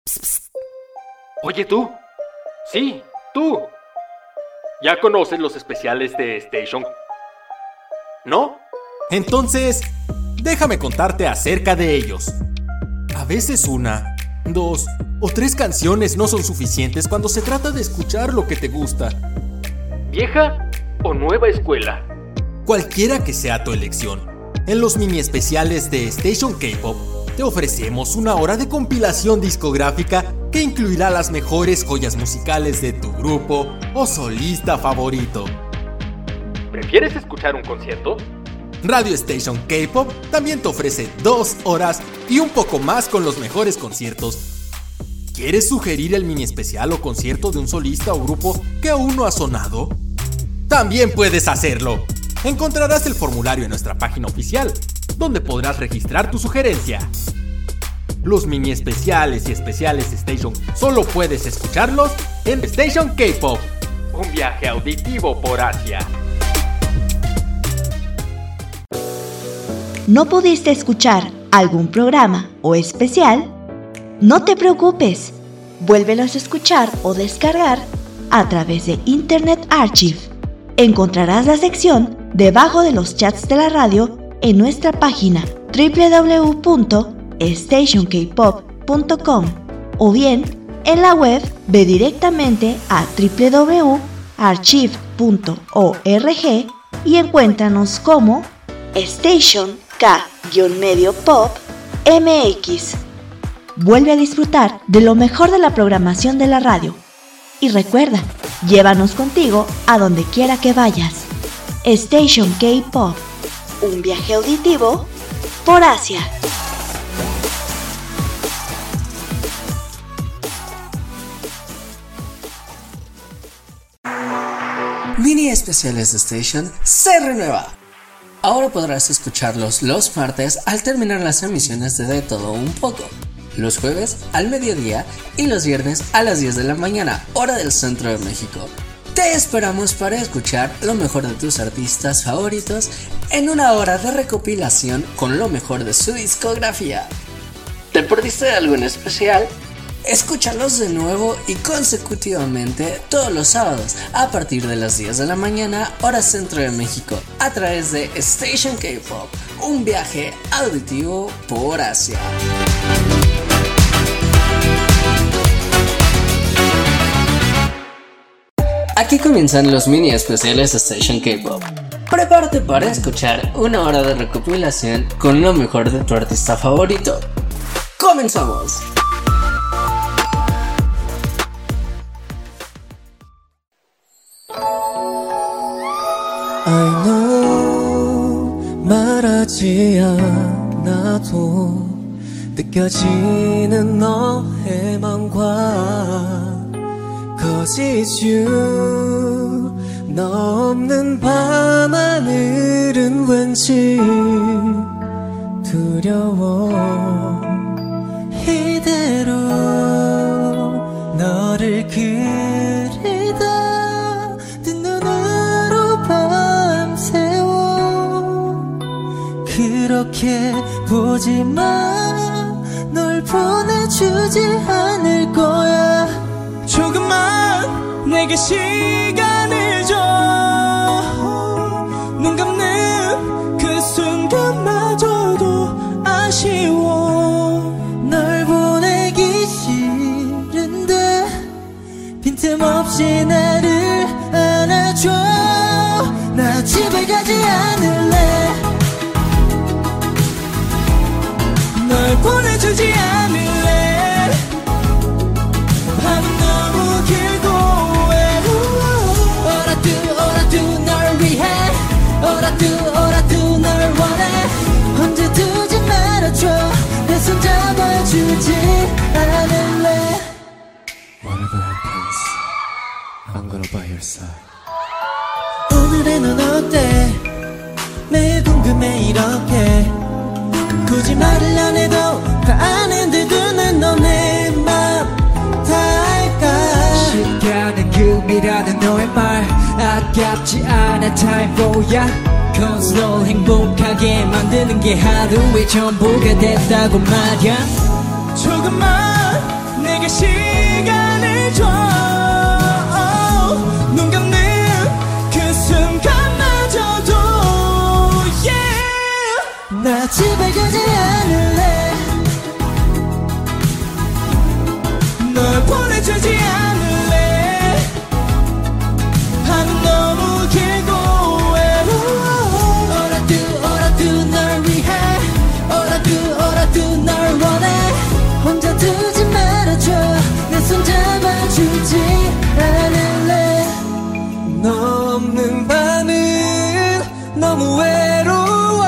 Oye, tú. Sí, tú. ¿Ya conoces los especiales de Station? ¿No? Entonces, déjame contarte acerca de ellos. A veces 1, 2 o 3 canciones no son suficientes cuando se trata de escuchar lo que te gusta. ¿Vieja o nueva escuela? Cualquiera que sea tu elección, en los mini especiales de Station K-Pop te ofrecemos 1 hora de compilación discográfica que incluirá las mejores joyas musicales de tu grupo o solista favorito. ¿Prefieres escuchar un concierto? Radio Station K-Pop también te ofrece 2 horas y un poco más con los mejores conciertos. ¿Quieres sugerir el mini especial o concierto de un solista o grupo que aún no ha sonado? También puedes hacerlo. Encontrarás el formulario en nuestra página oficial, donde podrás registrar tu sugerencia. Los mini especiales y especiales Station solo puedes escucharlos en Station K-Pop. Un viaje auditivo por Asia. ¿No pudiste escuchar algún programa o especial? No te preocupes, vuélvelos a escuchar o descargar a través de Internet Archive. Encontrarás la sección debajo de los chats de la radio en nuestra página www.stationkpop.com o bien en la web ve directamente a www.archive.org y encuéntranos como Station K-Pop MX. Vuelve a disfrutar de lo mejor de la programación de la radio. Y recuerda, llévanos contigo a donde quiera que vayas. Station K-Pop, un viaje auditivo por Asia. Mini especiales de Station se renueva. Ahora podrás escucharlos los martes al terminar las emisiones de Todo Un Poco, los jueves al mediodía y los viernes a las 10 de la mañana, hora del centro de México. Te esperamos para escuchar lo mejor de tus artistas favoritos en 1 hora de recopilación con lo mejor de su discografía. ¿Te perdiste de algo en especial? Escúchalos de nuevo y consecutivamente todos los sábados a partir de las 10 de la mañana, hora centro de México, a través de Station K-Pop, un viaje auditivo por Asia. Aquí comienzan los mini especiales de Station K-Pop. Prepárate para escuchar 1 hora de recopilación con lo mejor de tu artista favorito. ¡Comenzamos! I know 말하지 않아도 느껴지는 너의 맘과 거짓유 너 없는 밤하늘은 왠지 두려워 이대로 너를 그리다 뜬 눈으로 밤새워 그렇게 보지만 널 보내주지 않을 거야 조금만 내게 시간을 줘 눈 감는 그 순간마저도 아쉬워 널 보내기 싫은데 빈틈없이 나를 안아줘 나 집에 가지 않을래 널 보내주지 않을래 밤은 너무 길고 All I do 널 위해 All I do 널 원해 언제든지 말아줘 내 손 잡아주지 않을래 Whatever happens I'm gonna by your side 오늘의 넌 어때 매일 궁금해 이렇게 굳이 말을 안 해도 다 아는데도 난 너네 맘 다 알까 시간은 금이라는 너의 말 아깝지 않아 time for ya Cause 널 행복하게 만드는 게 하루의 전부가 됐다고 말야 조금만 내게 내게 시간을 줘. 눈 감는 그 순간마저도 yeah. 나 집에 가지 않을래. 널 보내주지 않을래. 밤은 너무 길고 외로워. All I do 널 위해. All I do 널 원해. 혼자 두지 말아줘. 내 손 잡아주지 않을래. 너 없는 밤은 너무 외로워.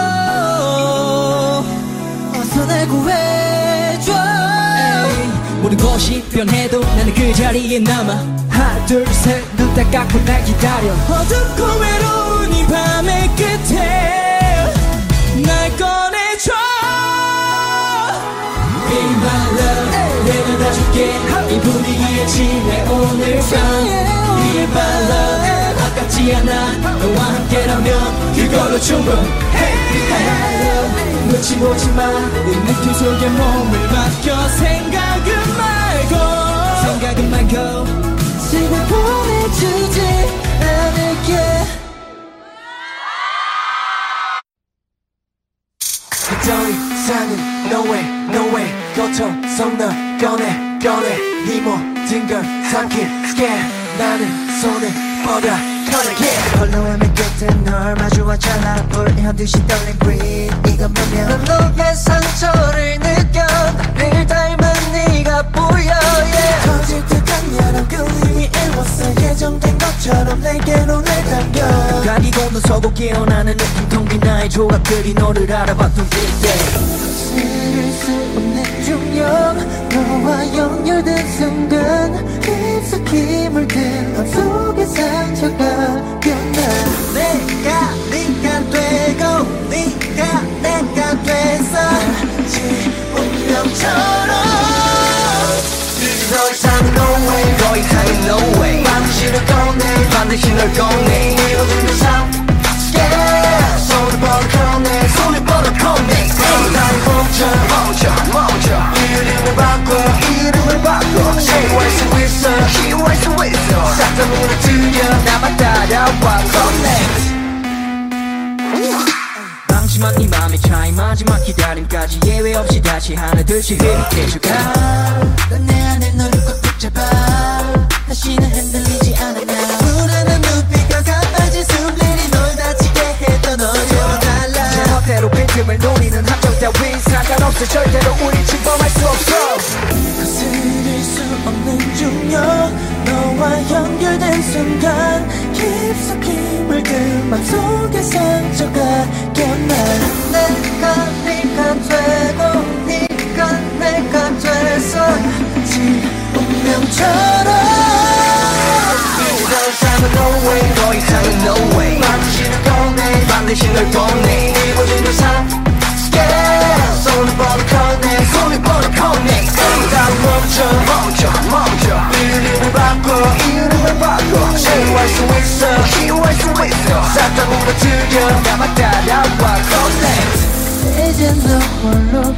어서 날 구해줘. 모든 것이 변해도 나는 그 자리에 남아. 하나 둘 셋 눈 딱 감고 날 기다려. 어둡고 외로운 이 밤의 끝에 날 꺼내줘. Be my love 내가 다 줄게. 이 분위기에 지내 오늘 밤. Be my love 아깝지 않아. 너와 함께라면 그걸로 충분해. Be my love 눈치 보지 마. 네 느낌 속에 몸을 맡겨. 생각은 말고 시간 보내주지 않을게. 더 이상은 no way 고통성 널 꺼내 네 모든 걸 삼킬 scared. 나는 손을 뻗어 꺼내게. 홀로함의 끝에 널 마주하잖아. 불이한 듯이 떨린 green. 이건 몇몇 넌 너의 상처를 느껴. 나를 닮은 네가 보여 yeah. 터질 듯한 야람 그림이 일웠어. 예정된 것처럼 내게로 날 당겨. 가기 건너서고 깨어나는 느낌 텅 빈 나의 조각들이 너를 알아봤던 그때. 거스를 수 없는 중력. 너와 연결된 순간 깊숙이 물든 맘속의 상처가 변나. 내가 네가 되고 네가 내가 됐어. 마치 운명처럼. 더 이상은 no way 더 이상은 no way. 반드시 널 꺼내 반드시 널 꺼내. 이루어진 삶 yeah. 손을 뻗어 꺼내 손을 뻗어 꺼내. 날 멈춰 이름을 바꿔 시도할 수 있어 싹 다 무너뜨려. 나만 따라와 connect. 방심한 네 맘의 차이 마지막 기다림까지 예외 없이 다시 하나 둘씩 흐릿해져가. 넌 내 안에 너를 꽉 붙잡아. 다시는 흔들리지 않아 나. 불안한 눈빛과 가빠진 숨들이 널 다치게 했던 어제와 달라. 제멋대로 빈틈을 노리는 함정 따윈 상관없어. 절대로 우린 침범할 수 없어. 거스릴 수 없는 중력. 너와 연결된 순간 깊숙이 물든 맘속의 상처가 껴나. 내가 네가 되고 네가 내가 됐어. 마치 운명처럼. 더 이상은 no way 더 이상은 no way. 반드시 널 꺼내 반드시 널 꺼내. 이루어지는 삶 yeah. 손을 뻗어 꺼내 손을 뻗어 꺼내. 다 멈춰 이름을 바꿔 시도할 수 있어 싹 다 무너뜨려. 나만 따라와 connect. 이제 너 홀로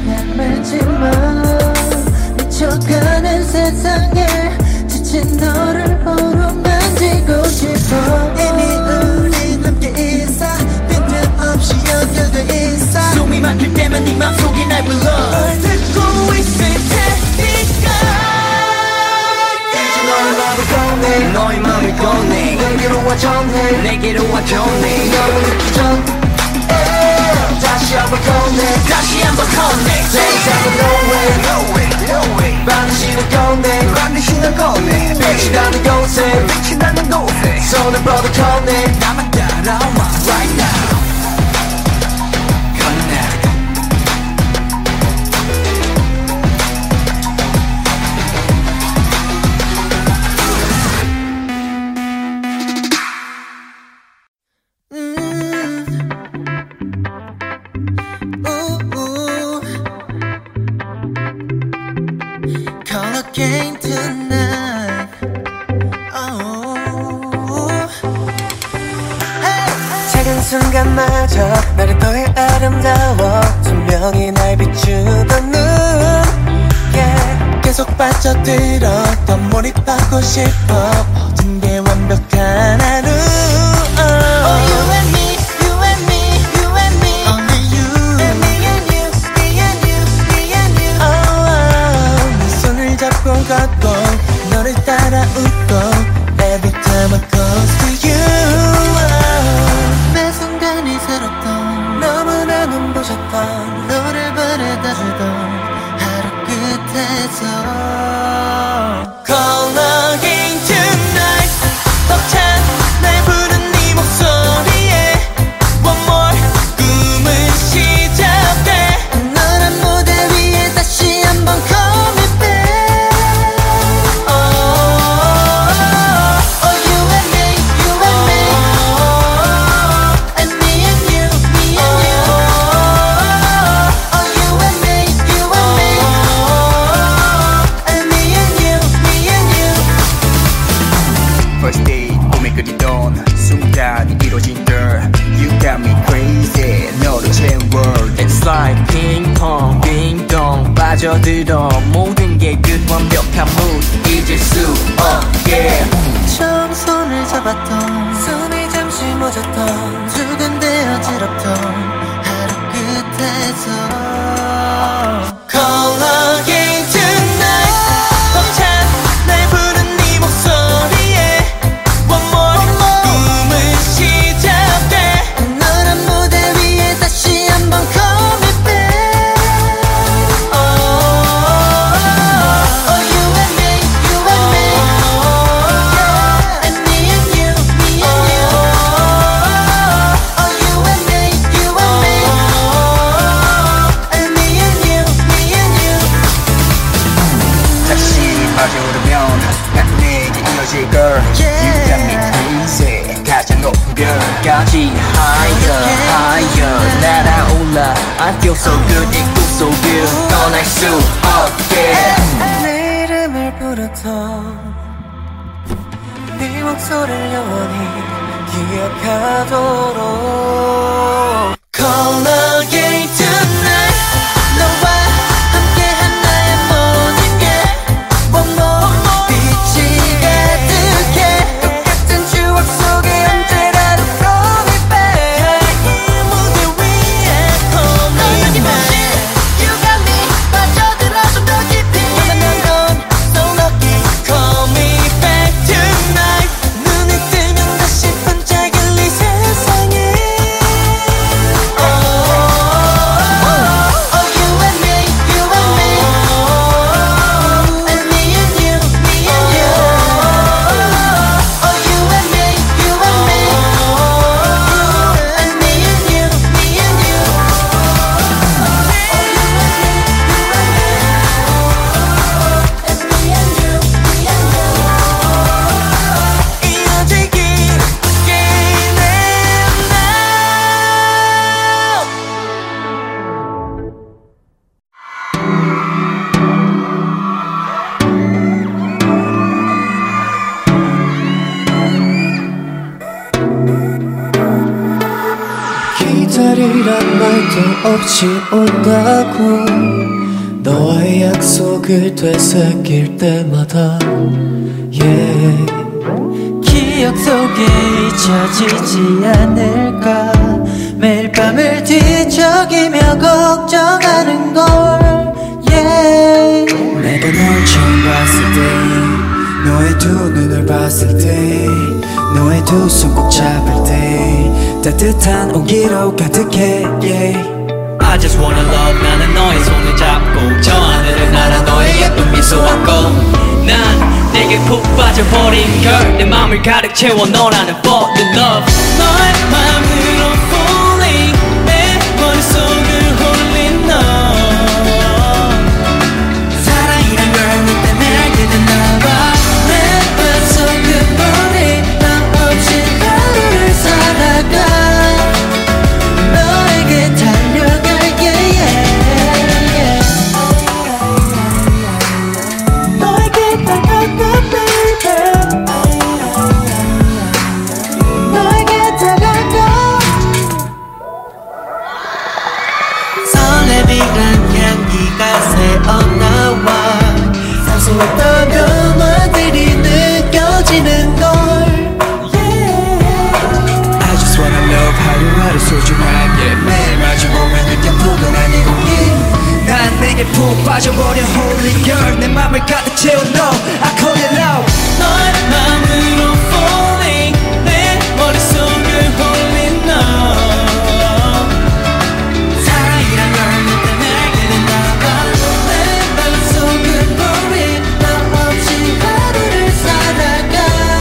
헤매지만 미쳐가는 세상에 지친 너를 어루만지고 싶어. 이미 우린 함께 있어. 빈틈없이 연결돼 있어. 숨이 막힐 때면 네 맘속이 날 불러. 널 듣고 있을 테니까. 이제 너의 맘을 꺼내 너의 맘을 꺼내. 내게로 와 전해 너를 느끼 전 다시 한번 꺼내 세상은 no way 반드시 널 꺼내. 빛이 나는 곳에 손을 뻗어 꺼내. 나만 따라와 right now. Again tonight. Oh. Hey. 작은 순간마저 나를 더해 아름다워. 선명히 날 비추던 눈 yeah. 그 계속 빠져들어 더 몰입하고 싶어 모든 게 완벽한 하루 Oh you and me, you and me, you and me Only you and me and you, me and you, me and you 네 손을 잡고 걷고 너를 따라 웃고 Every time I close to you 매 순간이 새롭던 너무나 눈부셨던 너를 바라다주던 하루 끝에서 Call again tonight 벅찬 날 부른 네 목소리에 One more 꿈을 시작해 너란 무대 위에 다시 한번 Call me back Oh you and me, you and me And me and you, me and you Oh you and me, you and me And me and you, me and you First date 꿈에 그리던 순간 이루어진 girl You got me crazy 너로 채운 world It's like 핑퐁 빙동 빠져들어 모든 게 끝 완벽한 mood 잊을 수 없게 처음 손을 잡았던 숨이 잠시 멎었던 두근대어 지럽던 하루 끝에서 Call again tonight 벅찬 날 부른 네 목소리에 One more 꿈을 시작해 너란 무대 위에 다시 한번 Call me back Oh you and me, you and me And me and you, me and you Oh you and me, you and me And me and you, me and you 다시 마주오르면 난 내게 이어질 girl You got me crazy 가장 높은 별까지 higher higher 날아올라 I feel so good it feels so good 떠날 수 없게 내 이름을 부르던 네 목소리를 영원히 기억하도록 Call again tonight 너와 함께한 나의 모든 게 One more 빛이 가득해 똑같은 추억 속에 언제라도 Call me back 이 무대 위에 Call me back You got me 빠져들어 좀 더 깊이 만나면 넌 so lucky Call me back tonight 눈을 뜨면 다시 반짝일 이 세상에 Oh you and me, you and me And me and you, me and you Oh you and me, you and me And me and you, me and you 이어지길 again and now 기다리란 말도 없이 온다고 너와의 약속을 되새길 때마다 yeah. 기억 속에 잊혀지지 않을까 매일 밤을 뒤척이며 걱정하는 걸 yeah. 내가 널 처음 봤을 때 너의 두 눈을 봤을 때 너의 두 손 꼭 잡을 때 따뜻한 온기로 가득해 yeah. I just wanna love 나는 너의 손을 잡고 저 하늘을 날아 너의 예쁜 미소 안고 난 내게 푹 빠져버린 girl 내 맘을 가득 채워 너라는 fall in love 너의 맘으로 falling 내 머릿속을 홀린 너 사랑이란 걸 너 때문에 알게 됐나봐 내 맘속 끝머리 너 없이 하루를 살아가 너에게 달려갈게 yeah. 너에게 다가가 baby 너에게 다가가 너에 푹 빠져버려 holy girl 내 맘을 가득 채워 no I call it love 너의 맘으로 falling 내 머릿속을 홀린 너 사랑이란 걸 못 알게 된다면 내 맘속을 몰린 너 없이 하루를 살아가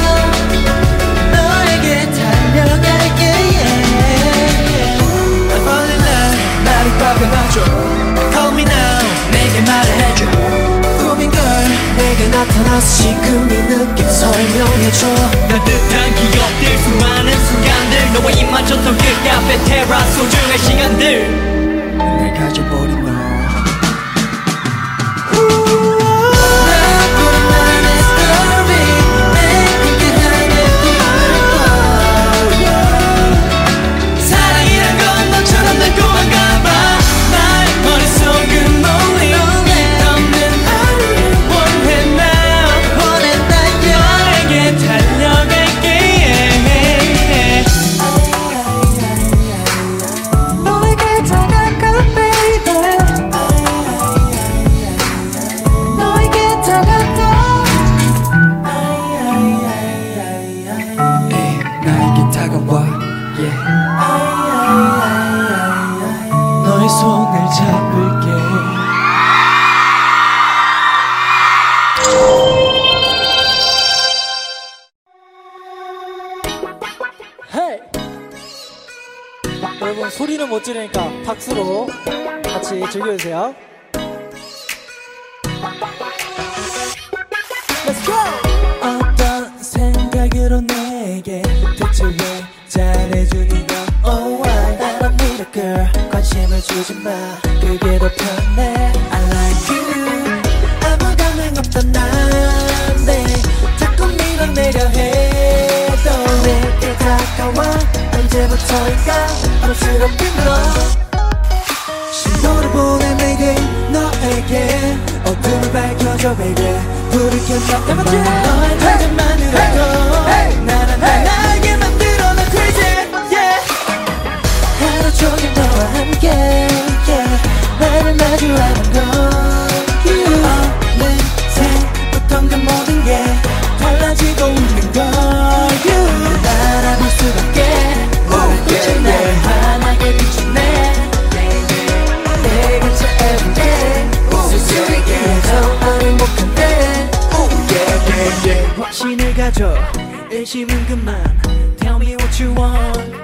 너에게 달려갈게 yeah. I fall in love 나를 박아놔줘 Call me now 내게 말해줘 꿈인 걸 내게 나타나서 지금 이 느낌 설명해줘 따뜻한 기억들 수많은 순간들 너와 입맞췄던 그 카페 테라스 소중한 시간들 날 가져버린 너 사랑이란 건 너처럼 달콤한가 봐 나의 머릿속은 lonely 없는 하루를 원해 now 너에게 달려갈게 yeah. 너에게 다가가 baby 너에게 다가가 에이, 나에게 다가와 yeah. 너의 손을 잡을게 헤이! 여러분 소리는 못 지르니까 박수로 같이 즐겨주세요. Let's go! 어떤 생각으로 내게 대체 왜 잘해주니 너 Oh I don't need a girl 관심을 주지 마 그게 더 편해 I like you 아무 감흥 없던 난데 자꾸 밀어내려 해도 내게 다가와 언제부터인가 부럽게 너 신호를 보내 Mayday 너에게 어둠을 밝혀줘 baby 불을 켜줘 너의 존재만으로도 나란 나에게 만들어 너 crazy yeah 하루 종일 너와 함께 yeah 나를 마주하는 건 you 어느새부턴가 모든 게 달라지고 있는 걸 you 날 알아볼 수밖에 모르겠네 나를 환하게 비추네 내 곁에 everyday 웃을 수 있게 해줘 난 행복한데 확신을 가져 의심은 그만 Tell me what you want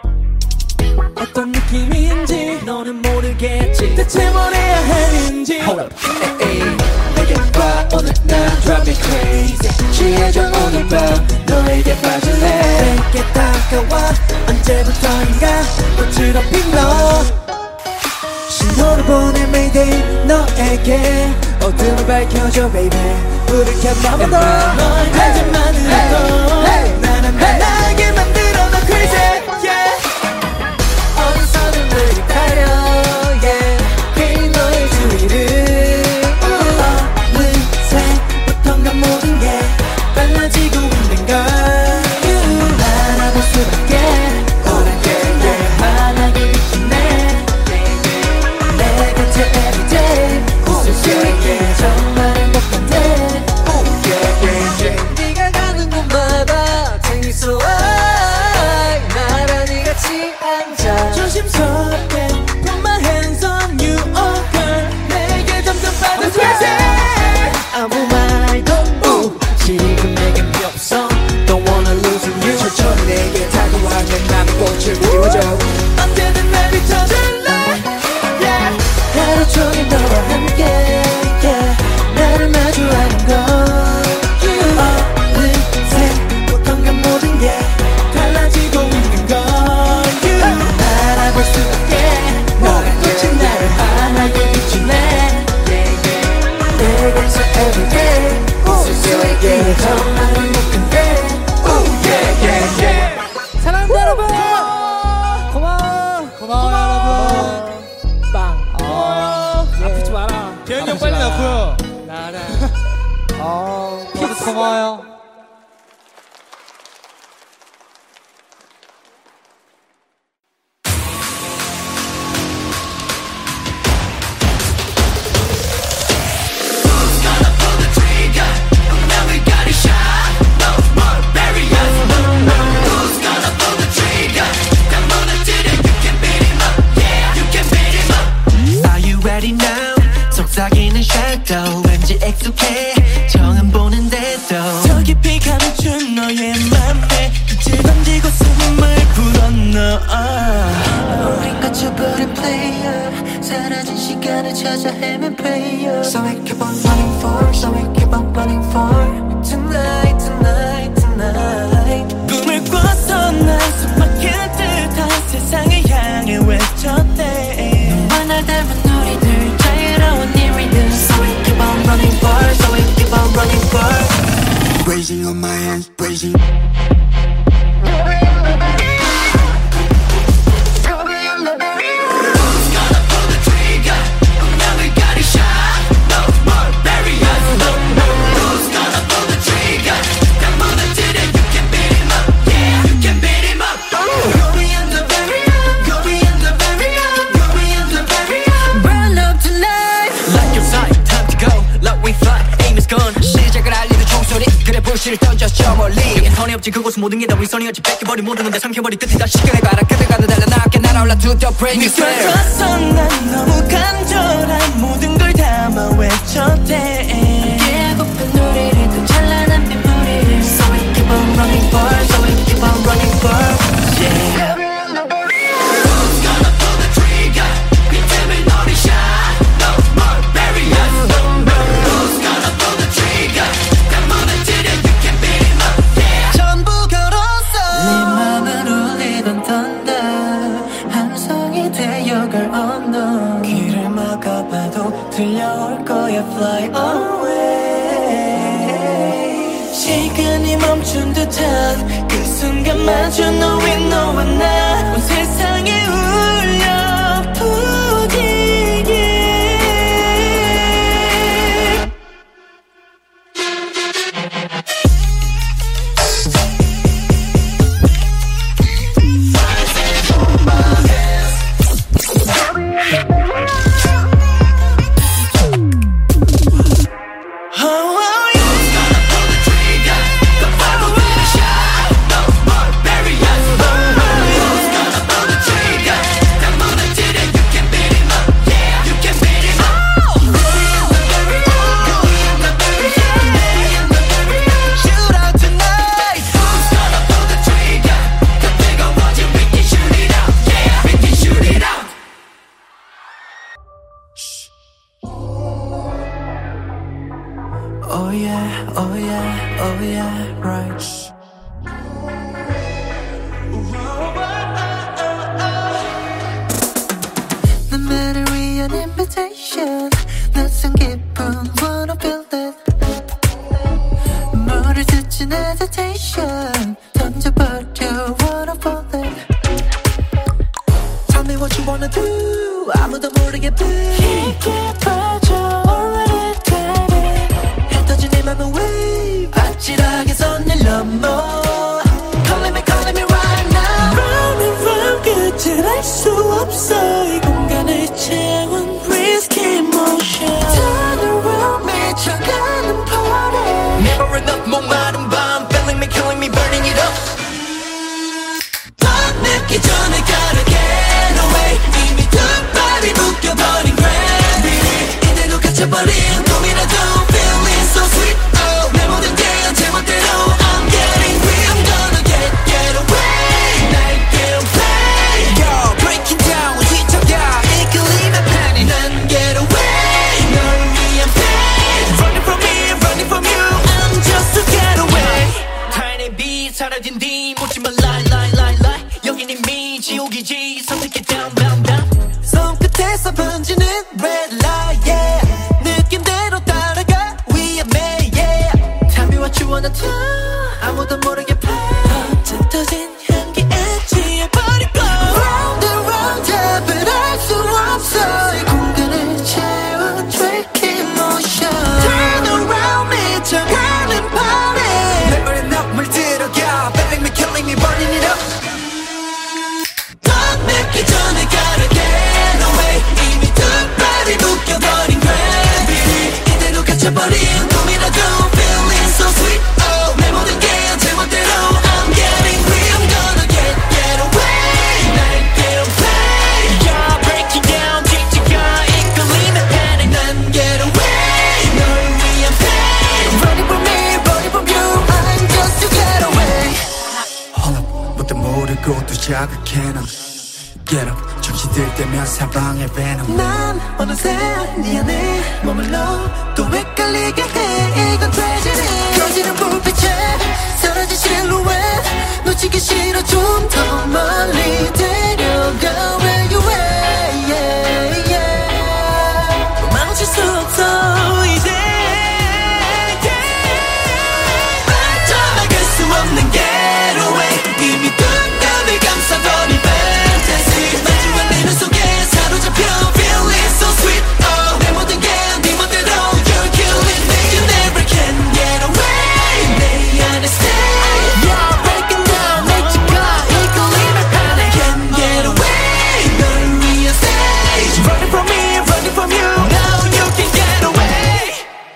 어떤 느낌인지 너는 모르겠지 대체 뭘 해야 하는지 Hold up 내게 봐 오늘 난 drive me crazy 취해져 오늘 밤 너에게 빠질래 내게 다가와 언제부터인가 꽃으로 핀 너 신호를 보내 Mayday 너에게 어둠을 밝혀줘 baby 불을 켜봐 너의 존재만으로도 나는 나에게 만들어 너 crazy yeah 어디서든 늘 가려 yeah 괜히 너의 주위를 어느새부턴가 모든 게 빨라지고 있는 걸 you 날 알아볼 수밖에 모르겠네 환하게 비추네 내 곁에 everyday 웃을 수 있게 정말 행복한데 네가 가는 곳마다 재밌어 나란히 같이 앉아 조심스럽게 Put my hands on you oh girl 내게 점점 빠져 crazy 아무 말도 지금 내겐 필요 없어 Don't wanna lose you 천천히 내게 다가와 내 맘의 꽃을 피워줘 언제든 날 비춰줄래 yeah 하루 종일 너와 함께 yeah 나를 마주하는 건 어느새부턴가 모든 게 달라지고 있는 건 you 날 알아볼 수밖에 너의 꽃이 나를 환하게 비추네 내 곁에 everyday 웃을 수 있게 정말 행복한데 yeah yeah yeah 사랑합니다 여러분. 고마워 여러분. 빵. 아프지 마라. 대현이 형 빨리 낳고요. 나라. 피스 고마워요. 혼자 헤맨 player. So we keep on running for, so we keep on running for tonight, tonight, tonight. 꿈을 꿔서 난 숨막힐 듯한 세상을 향해 외쳤대. 너와 날 닮은 우리들 자유로운 이 rhythm. So we keep on running for, so we keep on running for. Raising on my hands, raising. 불씨를 던져 저 멀리 여긴 선이 없지 그곳은 모든 게 다 위선이었지 뺏겨버린 모든 건 다 삼켜버린 끝에 다 시간에 가라 그대가 달려나게 날아올라 to the brand new square. 느껴져서 난 너무 간절한 모든 걸 담아 외쳤대. 깨고픈 우리를 또 찬란한 빗물이를. So we keep on running for, so we keep on running for, yeah. Who's gonna pull the trigger? 빈틈을 노리셔 No more barriers. Who's gonna pull the trigger? 들려올 거야 fly away. 시간이 멈춘 듯한 그 순간 마주 너와 너와 나 온 세상에 울려 퍼지게. Oh yeah, oh yeah, oh yeah, right. 나만을 위한 invitation. 낯선 기분 wanna feel that. 물을 스친 hesitation. 던져버려 wanna fall that. Tell me what you wanna do. 아무도 모르게 깊게 빠져 already dead. 흩어진 내 맘은 wave 아찔하게 손을 넘어. Calling me right now. Round and round 끝을 알 수 없어. 이 공간을 채운 risky motion. Turn around 미쳐가는 party. Never enough 목마른 밤 Feeling me, killing me, burning it up. 더 늦기 전에 gotta get away. 이미 두 발이 묶여버린 gravity. 이대로 갇혀버린 꿈이라도 feeling so sweet. Oh, 내 모든 게 제멋대로 I'm getting free. I'm gonna get away. 날 play. Yo, breaking down 뒤척여 이끌림의 panic. 난 get away. 널 위한 pain. Running from me, running from you. I'm just to get away. 타인의 빛 사라진 뒤 묻지 마 lie lie lie lie. 여긴 이미 지옥이지 선택해 down down down. 손끝에서 번지는 red light yeah. 느낌대로 따라가 위험해 yeah. Tell me what you wanna do. 아무도 모르게 play. 짙어진 향기에 취해버리고 Round and round 답을 알 수 없어. 이 공간을 채운 tricky motion. Turn around 미쳐가는 party. Never enough 물 들어가 Feeling me, killing me, burning it up. 더 늦기 전에 gotta get away. 이미 두 발이 묶여버린 gravity. 이대로 갇혀버린 꿈이라도 feeling so sweet. Oh, 내 모든 게 제멋대로 I'm getting free. I'm gonna get away. 날 get play. Yeah, breaking down 뒤척여 이끌림의 panic. 난 get away. 널 위한 pain. Running from me, running from you. I'm just to get away. 홀라 뭣도 모르고 또 자극해 난 Get up 정신 들 때면 사방에 venom 난 어느새 네 안에 머물러 또 헷갈리게 해 이건 tragedy 꺼지는 불빛에 사라진 실루엣 놓치기 싫어 좀 더 멀리 데려가 where you at yeah, yeah. 망칠 수 없어 이제 빠져나갈 수 없는 getaway 이미 두 땀을 감싸버린 fantasy 마주한 내 눈 속에 사로잡혀 feeling so sweet oh 내 모든 게 네 멋대로 you're killing me you never can get away 내 안에 stay you're breaking down 내 지가 이끌림에 반해 can't get away 널 위한 stage running from me running from you now you can get away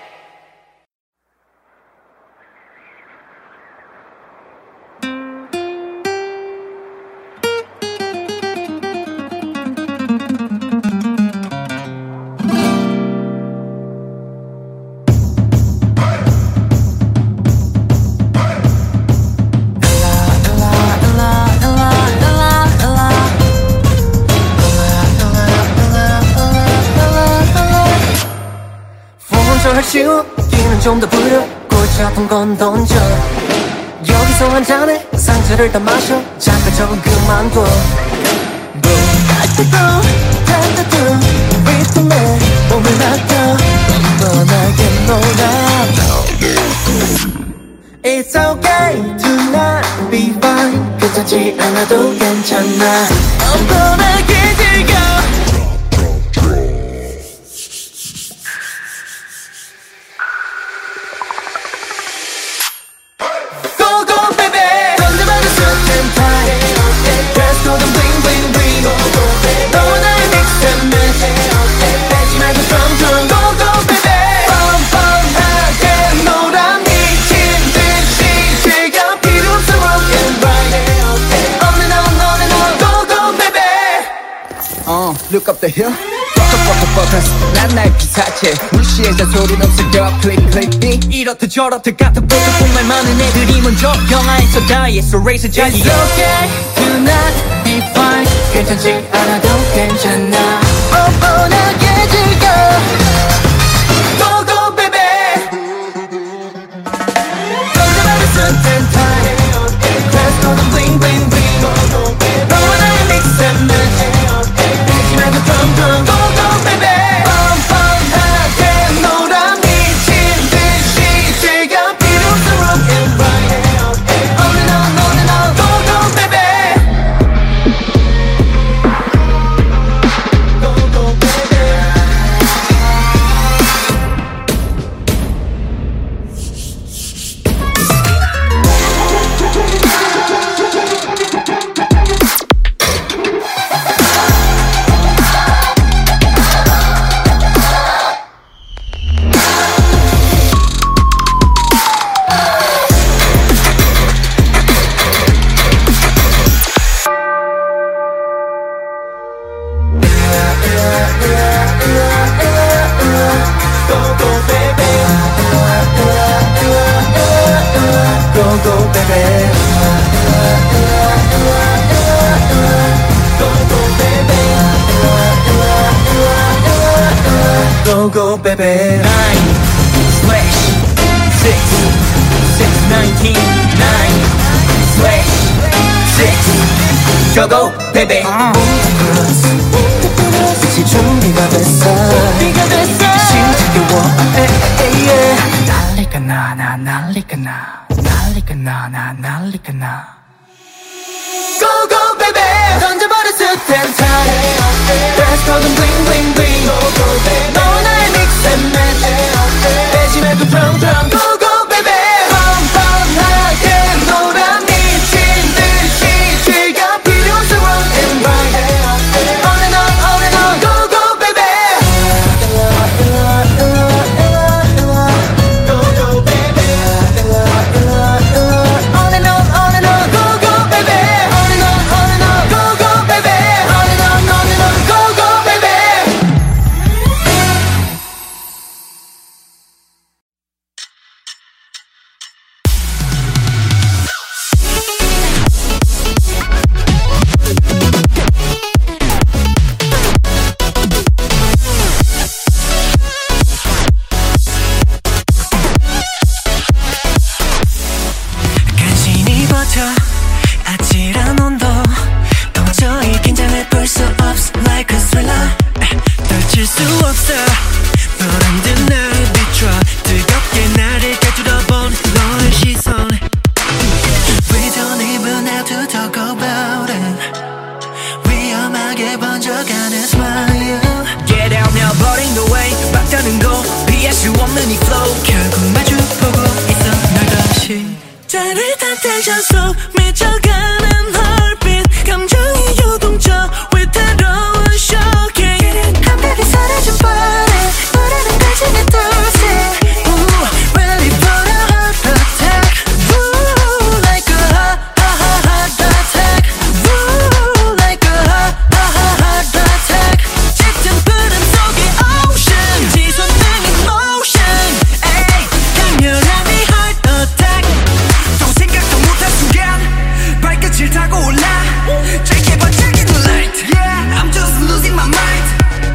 먼저 할 수 있기는 좀 더 부려 골치 아픈 건 던져 여기서 한 잔에 상처를 다 마셔 잠깐 적은 그만둬 뜨거 달다도 리듬에 몸을 맡겨 뻔뻔하게 놀아 It's okay tonight be fine 괜찮지 않아도 괜찮아 뻔뻔하게 즐겨 Go go baby 던져봐도 certain time Dress code bling bling bling 너와 나의 mix and match 빼지 말고 drum drum Go go baby 뻔뻔하게 놀아 미친 듯이 즐겨 필요 없어 rock and ride On and on Go go baby Look up the hill 난 나의 피사체 무시해 잔소리는 없어져 클릭 클릭 빙 이렇듯 저렇듯 같은 보통 말 많은 애들이 먼저 영화에서 다이했어 레이서 자기 It's okay tonight be fine 괜찮지 않아도 괜찮아 뻔뻔하게 즐겨 Go go baby 던져봐도 certain time Dress code bling bling bling 너와 나의 mix and match 빼지 말고 drum drum Go go baby 뻔뻔하게 놀아 미친 듯이 즐겨 필요 없어 rock and ride On and on Go go baby Go go baby Go go baby 9/6 6/19 9/6 Go go baby 빛이 준비가 됐어 심지겨워 난리가 나 난리가 나 난리가 나 난리가 나 Go go baby 던져버렸을 땐 time Dress code bling bling bling 너와 나의 mix and match 빼지 말고 drum drum Go go baby 뻔뻔하게 놀아 미친 듯이 즐겨 필요 없어 rock and ride On and on Go go baby Go go baby On and on Go go baby On and on Go go baby On and on Go go baby that's why you Get out now 버린 the way 막다른 거 피할 수 없는 이 flow 결국 마주보고 있어 널 다시 짜릿한 텐션 속 미쳐가는 heartbeat 감정이 요동쳐 위태로운 shocking 한 벽이 사라진 body 모르는 가슴이 thirsty Ooh, ready for a heart attack Ooh, like a heart attack Ooh, like a heart attack 짙은 푸른 속의 ocean 지속 등인 motion Ay, 강렬한 이 heart attack 또 생각도 못한 순간 발끝을 타고 올라 짧게 번쩍이는 light Yeah, I'm just losing my mind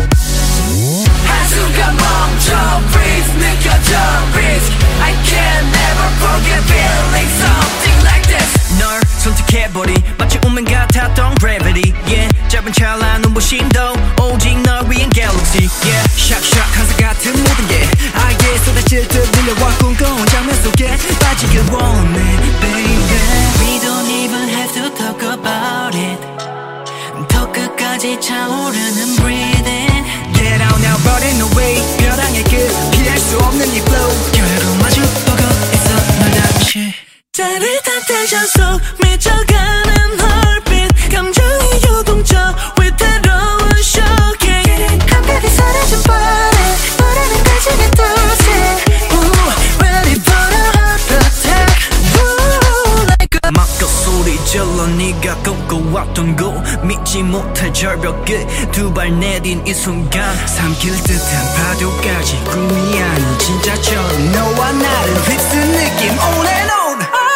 한순간 멈춰 breathe 느껴져 risk I can never forget feeling something like this 널 선택해버리 마치 운명 같았던 gravity Yeah, 짧은 찰나의 눈부심도 오직 널 위한 galaxy Yeah, 샥샥 한사 같은 모든 게 아예 쏟아질 듯 들려와 꿈꿔온 장면 속에 빠지길 원해 baby We don't even have to talk about it 더 끝까지 차오르는 breathing Get out now running away 벼랑의 끝 피할 수 없는 이 flow 결국 마주보고 있어 널 다시 짜릿한 텐션 속 미쳐가는 heartbeat 감정이 요동쳐 위태로운 shocking 한 벽이 사라진 body 모르는 가슴이 thirsty Ooh, ready for a heart attack Ooh, like a 막고 소리 질러 네가 꿈꿔왔던 곳 믿지 못할 절벽 끝 두 발 내딘 이 순간 삼킬 듯한 파도까지 꿈이 아닌 진짜처럼 너와 나를 휩쓴 느낌 on and on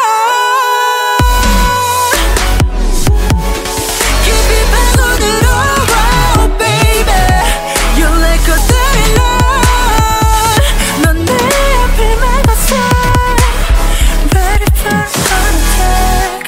깊이 파고들어 oh baby You're like a thriller 넌 내 앞을 막았어 Ready for a heart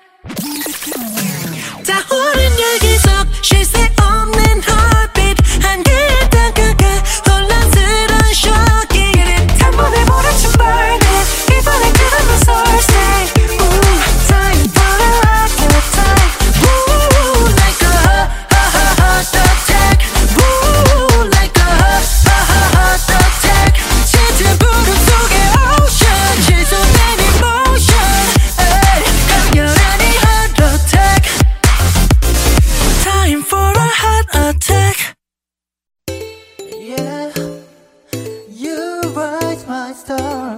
attack 타오른 열기 속 쉴 새 없는 heartbeat 한계에 다가가 혼란스러운 shocking 한 번에 몰아친 burning 이번엔 그런 source Ooh, time for a heart attack Ooh, like a heart attack Ooh, like a heart attack 짙은 푸른 속의 ocean 지속된 emotion Ay, 강렬한 이 heart attack Time for a heart attack Yeah, you write my star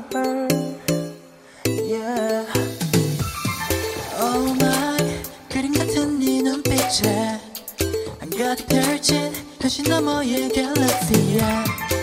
Yeah Oh my 그림 같은 네 눈빛에 한가득 펼친 현실 너머의 갤럭시야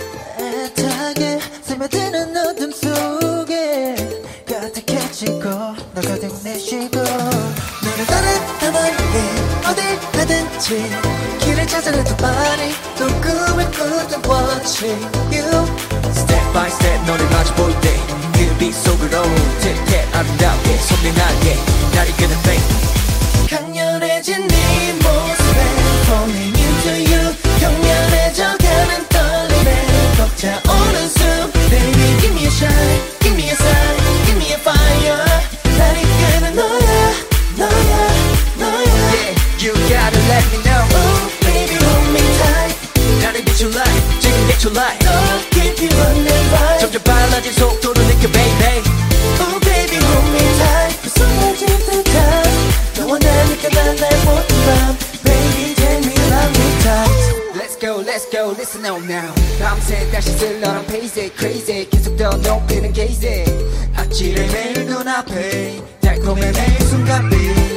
애타게 스며드는 어둠 속에 가득해지고 너 가득 내쉬고 너를 따라 멀리 어딜 가든지 길을 찾아내 두 발이 또 꿈을 꾸던 watching you Step by step 너를 마주 볼 때 그 빛 속으로 틱틱 아름답게 선명하게 날 이끄는 fate 강렬해진 네 모습에 Falling into you 격렬해져가는 떨림에 벅차오는 숨 Baby give me a shine, give me a sign, give me a fire 날 이끄는 너야, 너야, 너야 Yeah, you gotta let me know Oh baby hold me tight 나를 비출라 지금 개출라 더 깊이 running right 점점 빨라진 속도를 느껴 baby Oh baby hold me tight 그 쏟아질 듯한 너와 나니까 난 날 모든 밤 Baby take me love me tight Let's go, listen up now 밤새 다시 쓸러란 pace crazy 계속 더 높이는 gaze 아찔해 매일 눈앞에 달콤해 매일 순간빛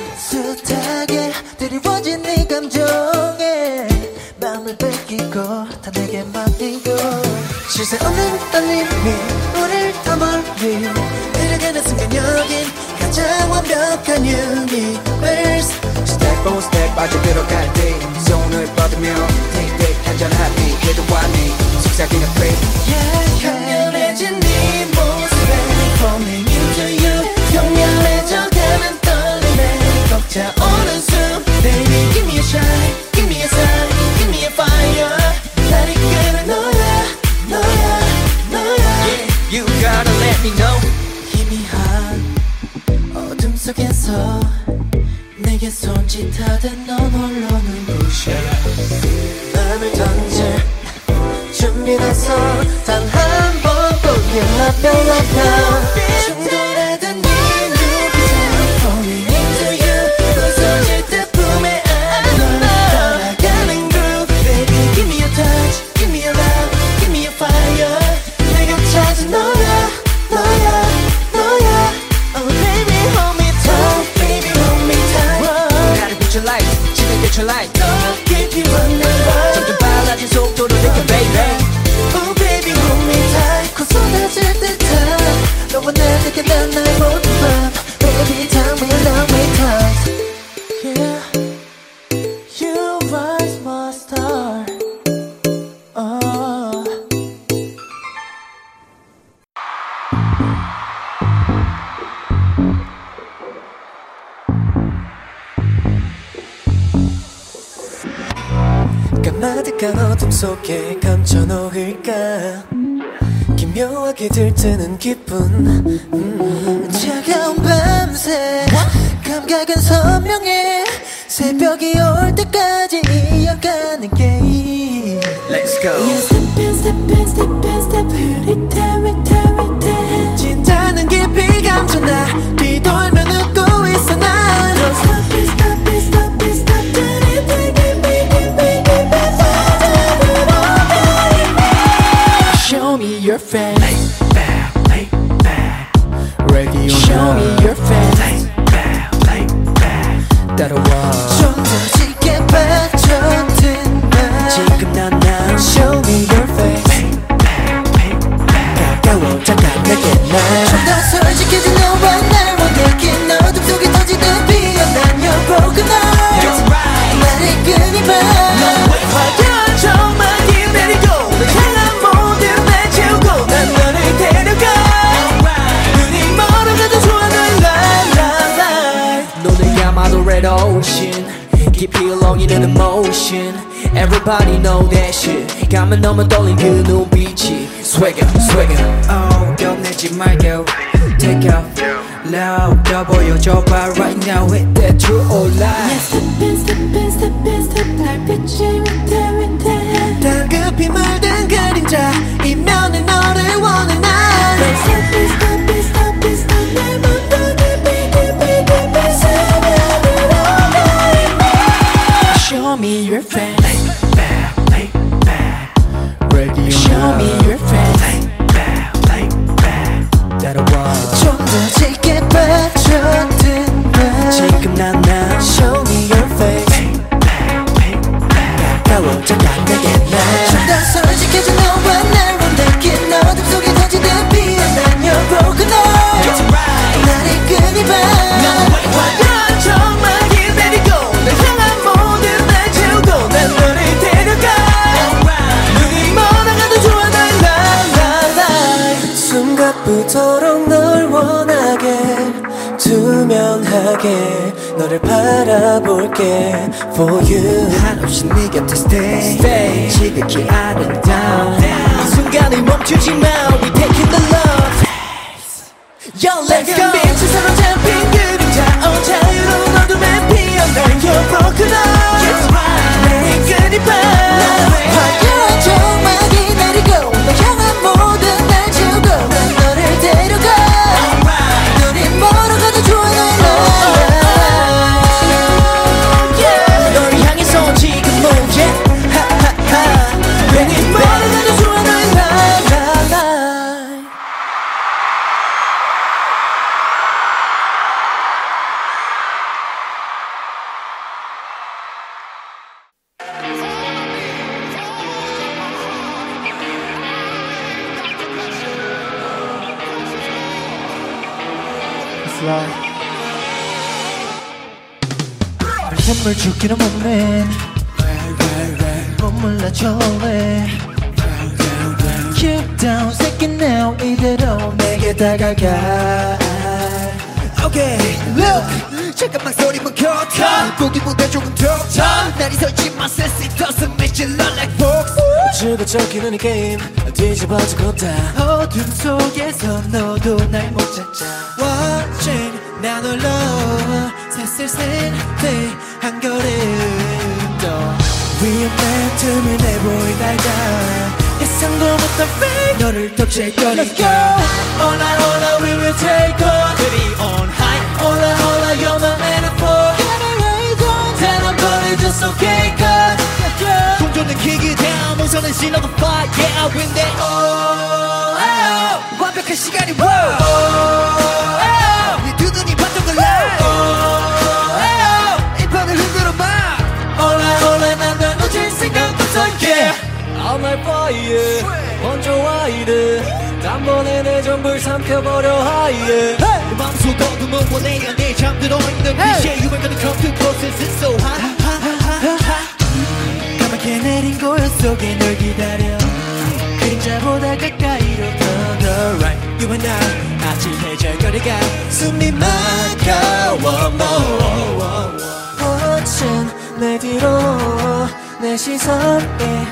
숱하게 드리워진 네 감정에 마음을 뺏기고 다 내게 맡기고 쉴 새 없는 떨림이 우릴 더 멀리 데려가는 순간 여긴 가장 완벽한 universe Step by step 빠져들어갈 때 손을 뻗으며 Take that 한잔 happy 그래도 완히 속삭이는 free 강렬해진 네 모습에 Falling into you 격렬해져가는 떨림에 벅차오는 숨 Baby give me a shine, give me a sign, give me a fire 날 이끄는 너야, 너야, 너야 Yeah, you gotta let me know 희미한 어둠 속에서 내게 손짓하듯 넌 홀로 눈부셔 바람을 던질 준비됐어 단 한 번뿐인 Love you, love you 충돌하던 네 눈빛에 Falling into you 부서질 듯 품에 안아 떠나가는 groove Baby give me your touch, give me your love, give me your fire 내가 찾은 너야 너야 너야 Oh baby hold me tight, baby hold me tight 나를 비춰 light, 지금 get your light 더 깊이 왔나봐 점점 빨라진 속도로 느껴 baby Oh baby hold me tight 곧 쏟아질 듯한 너와 나 내게 난 나의 모든 밤 Baby tell me love me tight Yeah You rise my star Oh 까마득한 어둠 속에 감춰놓을까 기묘하게 들뜨는 기분 차가운 밤새 감각은 선명해 새벽이 올 때까지 이어가는 게임 Let's go You step in, step in, step in, step 흐릿해, 흐릿해, 흐릿해 진짜는 깊이 감춰나 뒤돌면 웃고 있어 난 Don't stop it, stop it, stop it, stop it 깊이, 깊이, 깊이 Show me your face lay back Radio Show me your face lay back 따라와 좀 더 짙게 빠져든 날 지금 난 now Show me your face 가까워 잠깐 내게 날 좀 더 솔직해진 너와 날 원하긴 어둠 속에 터지는 비어난 your broken heart 나를 끊이봐 화려한 정말 기다리고 널 향한 모든 날 채우고 난 너를 데려가 눈이 멀어가도 좋아 널 랄랄라 너는 야마도 red ocean 깊이 울렁이는 emotion Everybody know that shit 가면 너만 떨린 그 눈빛이 swagger swagger Oh 겁내지 말고 take off loud 더 보여줘봐 right now hit that true or lie Yeah step in step in step in step 달빛이 위태 위태 다급히 물든 그림자 이면에 너를 원해 난 Step in step in step in step 내 맘도 깊이 깊이 깊이 새벽으로 Show me your face lay back Radio Show me your face lay back 따라와 좀 더 짙게 빠져든 날 지금 난 now Show me your face 가까워 잠깐 내게 날 좀 더 솔직해진 너와 날 원하긴 어둠 속에 터지는 비어난 your broken heart 나를 끊이봐 화려한 정말 기다리고 널 향한 모든 날 채우고 난 너를 데려가 눈이 멀어가도 좋아 날 랄랄라 순간부터록 널 원하게 투명하게 너를 바라볼게 For you 한없이 네 곁에 stay 지극히 아름다운 이 순간을 멈추지 마 We taking the love Yo let's go 빛을 사로잡힌 그림자 자유로운 어둠에 피어난 Your broken heart 내 끊이봐 화려한 정말 기다리고 널 향한 모든 날 채우고 난 너를 데려가 눈이 멀어가도 좋아 너를 향해서 지금 move yeah 하하하 괜히 멀어가도 좋아 날 랄랄라 선물 주기는 못내 몸을 낮춰래 Keep down 새끼 now 이대로 내게 다가가 Okay look 잠깐만 소리만 cut 보기보다 조금 더 날이 서있지만 sense it doesn't make you look like folks 즐거적이는 이 게임 뒤집어질 거다 어둠 속에서 너도 날 못 찾아 Watching 나 놀러 새슬슬 한 걸음 더 위험한 틈을 내보이다가 예상도 못한 fate 너를 덮칠거리고 Let's go! Hola hola we will take on City on high Hola hola you're my metaphor Get away don't 단어버려줬어 okay cut 동전은 kick down 모선은 신호가 fire Yeah I win that oh, oh 완벽한 시간이 wow oh, oh 네 두 눈이 반짝을 light oh, oh 이 판을 흔들어봐 Hola hola 난 널 놓칠 생각 없어 yeah I'm like fire 먼저 와 이래 단번에 내 전부를 삼켜버려 high 내 맘속 어둠은 원해 안에 잠들어 있는 빛에 You ain't gonna come too close it's so hot 까맣게 내린 고요 속에 널 기다려 그림자보다 가까이로 더 right You and I 아직 해절거리가 숨이 막혀워 멋진 내 뒤로 내 시선에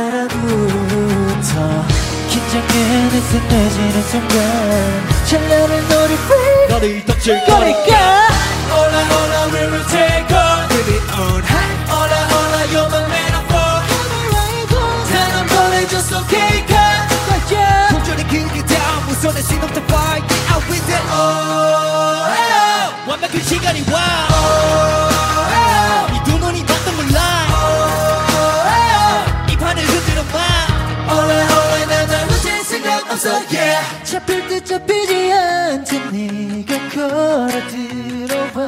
따라붙어 긴장해 느슨해지는 순간 찬란한 너를 free 너를 덮칠거리까 Hola hola we will take on Baby on high Hola hola you're my metaphor 단한 번에 just okay cut 동전이 길게 down 무선의 신호부터 fire Yeah I win that oh, oh 완벽한 시간이 wow oh, oh 이 두 눈이 봤던 걸 lie 판을 흔들어봐 Hola hola 난 널 놓칠 생각 없어 yeah 잡힐 듯 잡히지 않던 네가 걸어 들어와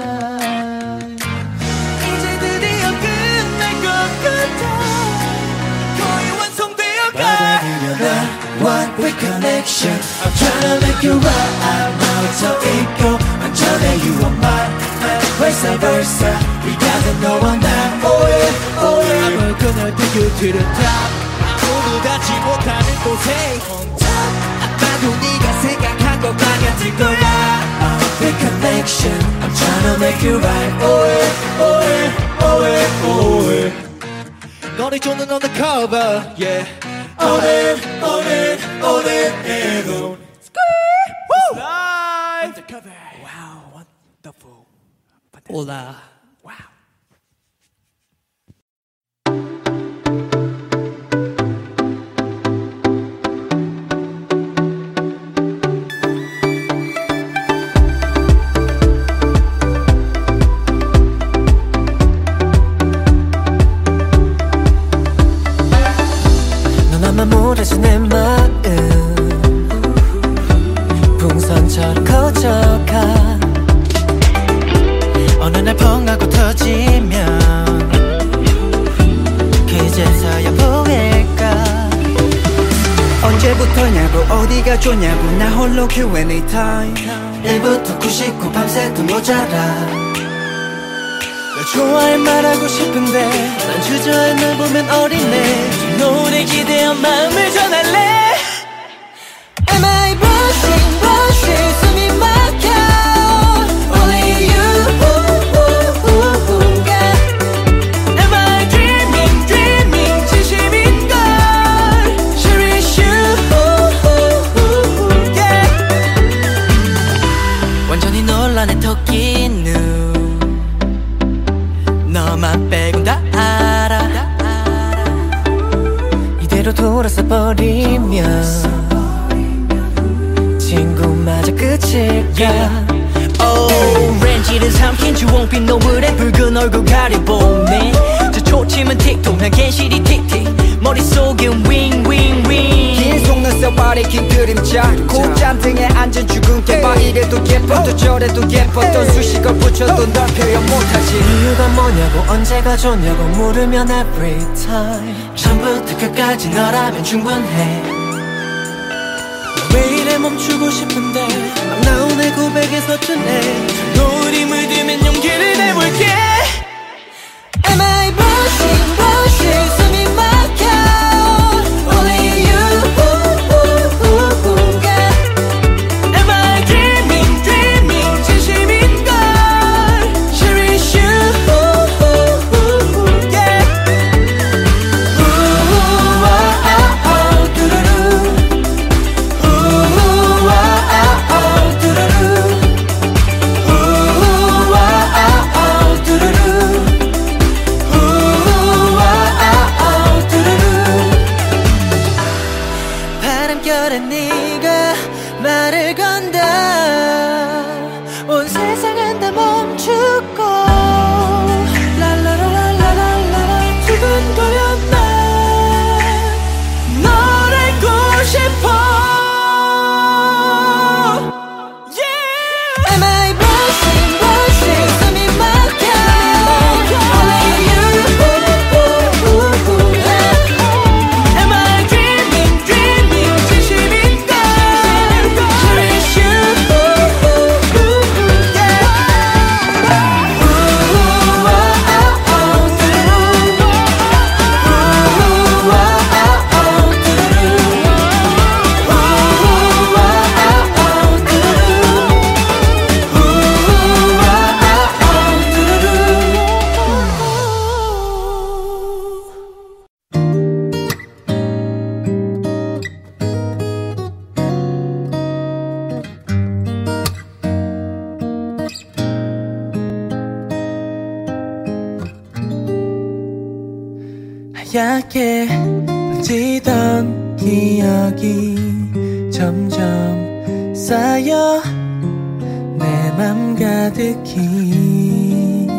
이제 드디어 끝날 것 같아 거의 완성되어가 One with connection I'm tryna make you right I'm out 서 있고 완전해 you are mine vice versa We gotta know one night oh yeah oh yeah I'm gonna take you to the top 아무도 닿지 못하는 곳에 on top 아마도 네가 생각한 것만 같을 거야 The connection I'm tryna make you right oh yeah oh yeah oh yeah oh yeah 너를 쫓는 undercover yeah on it on it on it and on Woo! Undercover wow wonderful Hola wow 너나만 모르지 내 마음 풍선처럼 커져가 어느 날 펑하고 터지면 그제서야 보일까 언제부터냐고 어디가 좋냐고 나 홀로 Q&A 타임 1부터 99 밤새도 모자라 널 좋아해 말하고 싶은데 난 주저해 널 보면 어린애 노래 기대어 마음을 전할래 Am I rushing rushing 숨이 막혀 Only you yeah. Am I dreaming dreaming 진심인걸 Cherish you yeah. 완전히 논란의 토끼 눈 너만 빼곤 다 알아 이대로 돌아서 버리면 친구마저 끝일까 Oh 렌즈를 삼킨 주홍빛 노을에 붉은 얼굴 가려보네 저 초침은 틱톡 난 괜시리 틱틱 머릿속엔 윙윙윙 긴 속눈썹 긴 그림자 콧잔등에 앉은 죽은 개봐 이래도 예뻐 또 저래도 예뻐 또 수식어 붙여도 널 표현 못하지 이유가 뭐냐고 언제가 좋냐고 물으면 every time 처음부터 끝까지 너라면 충분해 왜 이래 멈추고 싶은데 막 나온 내 고백에 서툰해 노을이 물들면 용기를 내볼게 Am I rushing rushing 숨이 막혀 Only you yeah. Am I dreaming dreaming 진심인걸 Cherish you yeah. Ooh, ah, ah, do-do-do. Ooh, ah, ah, do-do-do. Am I blushing, blushing? 숨이 막혀. Only you. Am I dreaming, dreaming? 진심인가? Cherish you. 하얗게 번지던 기억이 점점 쌓여 내 맘 가득히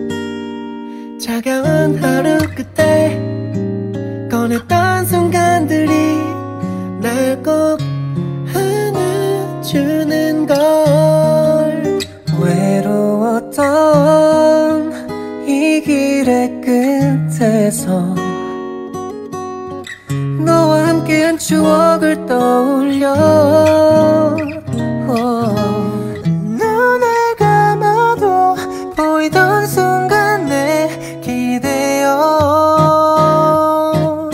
차가운 하루 끝에 꺼냈던 순간들이 날 꼭 안아주는 걸 외로웠던 이 길의 끝에서 너와 함께한 추억을 떠올려 눈을 감아도 보이던 순간에 기대어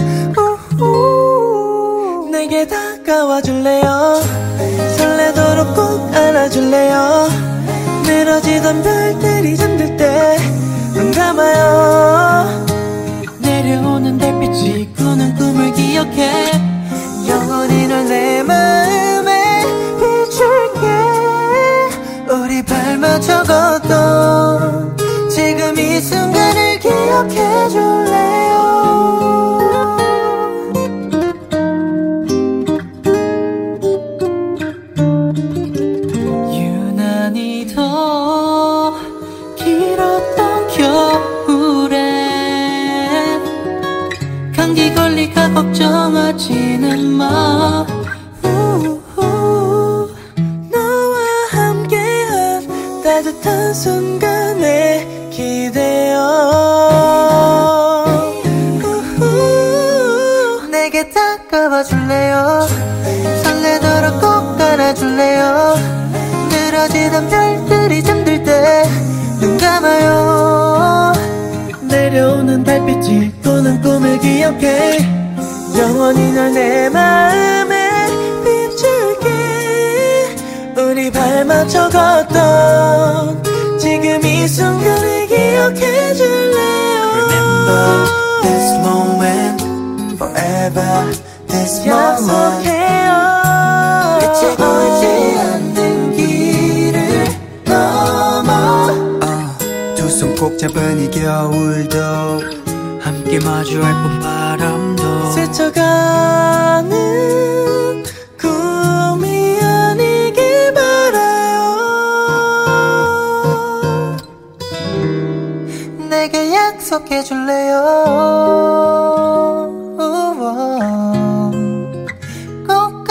내게 다가와줄래요 설레도록 꼭 안아줄래요 늘어지던 별들이 잠들 때 눈 감아요 내려오는 달빛이 꾸는 꿈을 기억해 영원히 널 내 마음에 비출게 우리 발맞춰 걷던 지금 이 순간을 기억해 줄래요 유난히 더 길었던 겨울에 감기 걸릴까 걱정하지는 마 너와 함께한 따뜻한 순간에 기대어 내게 다가와 줄래요 설레도록 꼭 안아줄래요 늘어지던 별들이 잠들 때 눈 감아요 내려오는 달빛이 꾸는 꿈을 기억해 영원히 널 내 마음에 비출게 우리 발맞춰 걷던 지금 이 순간을 기억해 줄래요 Remember this moment forever this moment 약속해요 끝이 보이지 않는 길을 넘어 두 손 꼭 잡은 이 겨울도 함께 마주할 봄 바람도 스쳐가는 꿈이 아니길 바라요 내게 약속해 줄래요 꼭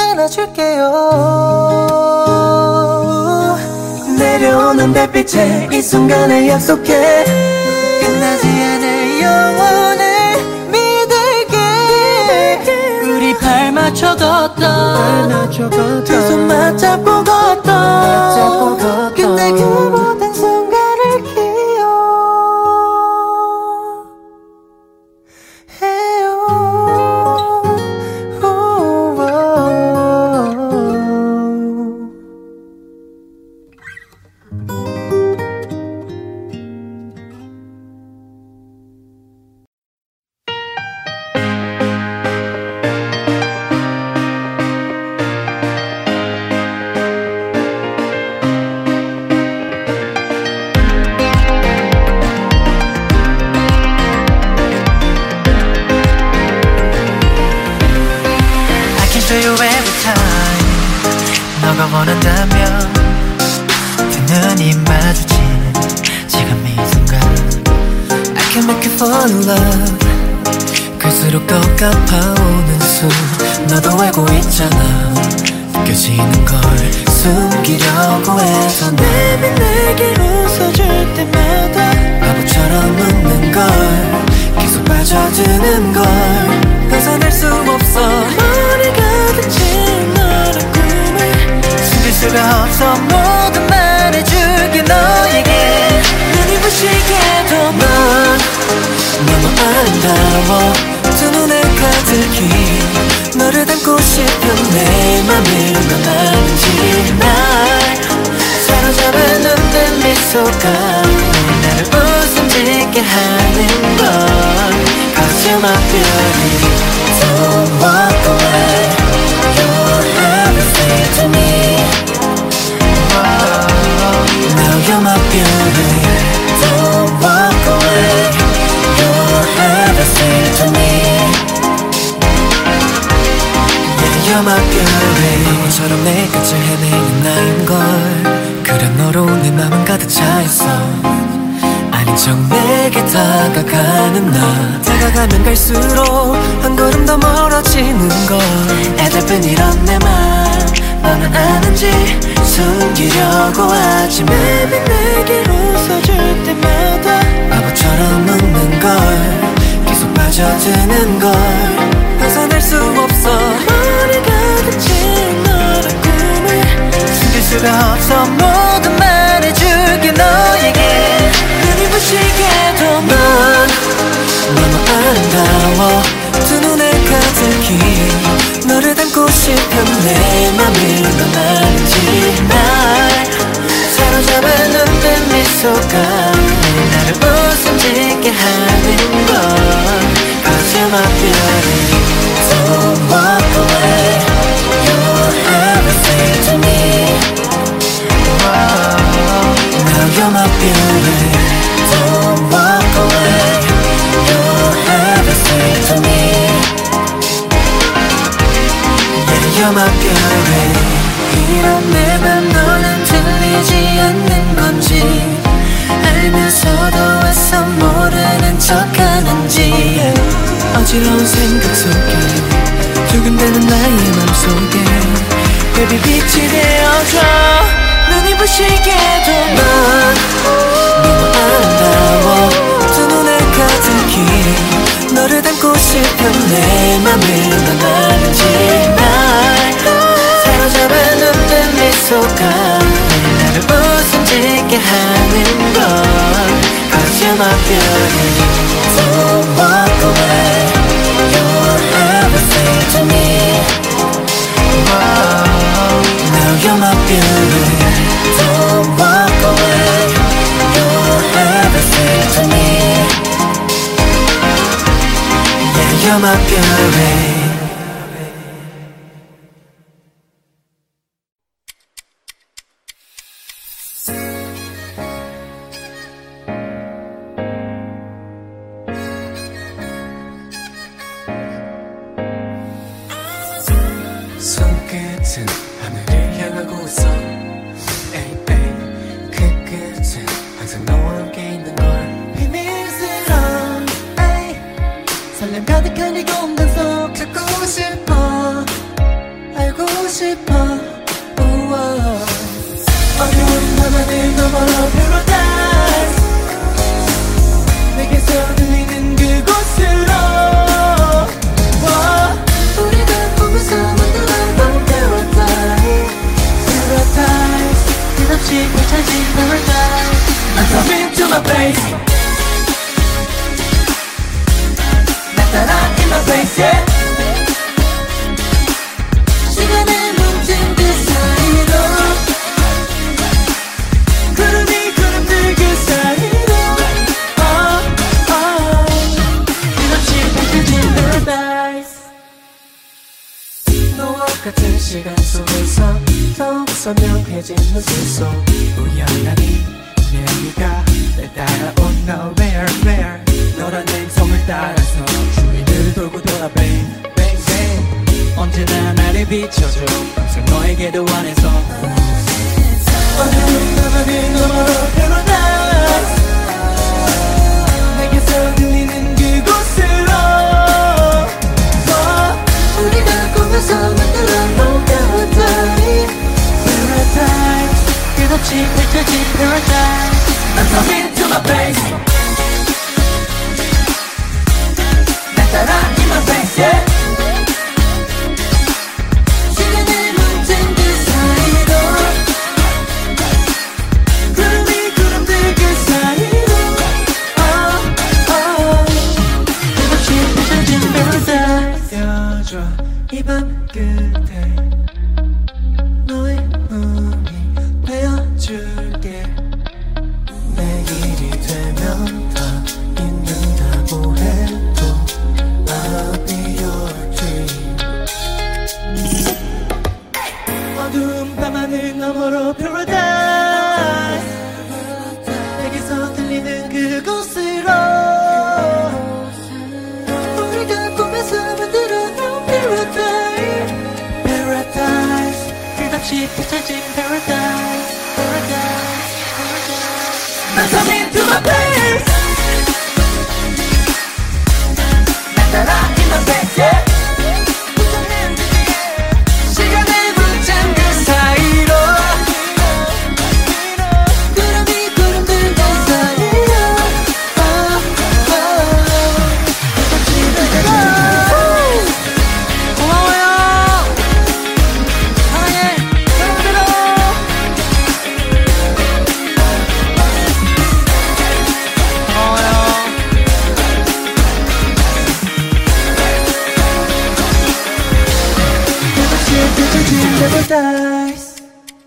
안아줄게요 내려오는 달빛에 이 순간을 약속해 끝나지 않을 영원을 믿을게 우리 발 맞춰 걷던 두 손 맞잡고 걷던 근데 그 모든 순간을 너가 원한다면 두 눈이 마주친 지금 이 순간 I can make you fall in love 갈수록 더 가파오는 숨 너도 알고 있잖아 느껴지는 걸 숨기려고 해도 maybe 내게 웃어줄 때마다 바보처럼 웃는 걸 계속 빠져드는 걸 벗어날 수 없어 머리가 다친 너란 꿈을 숨길 수가 없어 모두 말해줄게 너에게 눈이 부시게도 넌 너무 아름다워 두 눈에 가득히 너를 담고 싶은 내 맘을 넌 아는지 날 사로잡은 눈뜬 미소가 나를 웃음 짓게 하는 건 Cause you're my beauty Don't walk away You're everything to me Now you're my beauty Don't walk away You're everything to me Yeah, you're my beauty 바보처럼 내 끝을 헤매는 나인걸 그래 너로 내 맘은 가득 차있어 아닌 척 내게 다가가는 나 다가가면 갈수록 한 걸음 더 멀어지는 걸 애달픈 이런 내 맘 너는 아는지 숨기려고 하지 Maybe 내게 웃어줄 때마다 바보처럼 웃는 걸 계속 빠져드는 걸 벗어날 수 없어 머리가 다친 너란 꿈을 숨길 수가 없어 모두 말해줄게 너에게 눈이 부시게도 넌 너무 아름다워 두 눈에 가득히 너를 담고 싶은 내 맘을 넌 아는지 날 사로잡은 눈뜬 미소가 나를 웃음 짓게 하는 건 Cause you're my beauty Don't walk away You're everything to me Now you're my beauty Don't walk away You're everything to me Yeah, you're my beauty 이런 내 맘 너는 들리지 않는 건지 알면서도 애써 모르는 척하는지 어지러운 생각 속에 두근대는 나의 맘속에 Baby 빛이 되어줘 눈이 부시게도 넌 너무 아름다워 두 눈에 가득히 너를 담고 싶은 내 맘을 넌 아는지 날 사로잡은 눈뜬 미소가 나를 웃음 짓게 하는 건 Cause you're my beauty Don't walk away You're everything to me Now you're my beauty Don't walk away You're everything to me Yeah, you're my beauty 손끝은 하늘을 향하고 있어 에이 에이 그 끝은 항상 너와 함께 있는 걸 비밀스러운 에이 설렘 가득한 이 공간 속 찾고 싶어 알고 싶어 우와 어려운 나만을 넘어라 paradise 내게서 들리는 그곳으로 우리가 꿈에서 만들어본 paradise 끝없이 펼쳐진 paradise I'm coming to my place 나타나 in my place yeah 시간의 뭉친 그 사이로 구름이 구름들 그 사이로 끝없이 펼쳐진 paradise 너와 같은 시간 속에서 더욱 선명해진 눈빛 속 우연하니 내가 날 따라온 nowhere where 너란 행성을 따라서 주위를 돌고 돌아 bang bang bang 언제나 나를 비춰줘 항상 너에게도 원해서 어두운 나만을 넘어 paradise 내게서 들리는 그곳으로 우리가 꿈에서 만들어놓은 paradise 비춰진 paradise I'm coming to my place 날 따라 in my face yeah 시간을 멈춘 그 사이로 구름이 구름들 그 사이로 끝없이 비춰진 paradise 여줘 이 밤 끝에 너의 눈이 되어줄게 내일이 되면 다 잊는다고 해도 I'll be your dream 어두운 밤하늘 너머로 paradise 내게서 들리는 그곳으로 우리가 꿈에서 만들어놓은 paradise paradise 끝없이 펼쳐진 paradise paradise paradise I'm coming to my place 날 따라 in my face yeah 시간을 붙잡은 그 사이로 구름이 구름들 그 사이로 끝없이 paradise 고마워요 사랑해 여러분들아 고마워요 끝없이 펼쳐진 paradise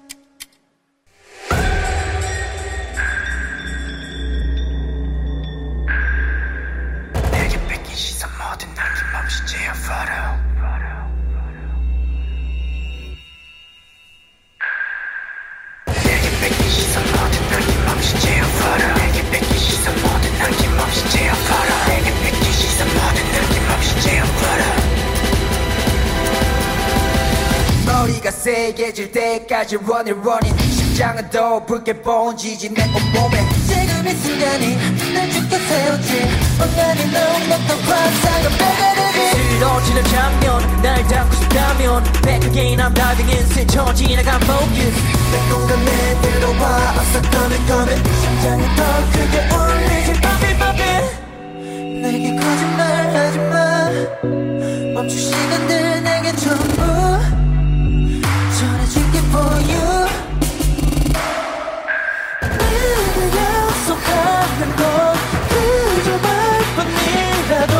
내게 뺏긴 시선 모든 남김없이 제어follow 내게 뺏긴 시선 모든 남김없이 제어follow 내게 뺏긴 시선 모든 남김없이 제어follow 내게 뺏긴 시선 모든 남김없이 제어follow 머리가 세게질 때까지 running 심장은 더 붉게 번지지 내 온몸에 지금 이 순간이 날 죽게 세우지 온난이 넉넉한 환상은 빼내리기 쓰러지는 장면 날 닿고 싶다면 Back again I'm diving in 스쳐 지나간 모습 내 공간에 들어와 어서 coming 심장이 더 크게 울리지 빠삐 내게 거짓말 하지마 멈춘 시간들 내게 전부 전해줄게 for you 내가 약속하는 건 그저 말뿐이라도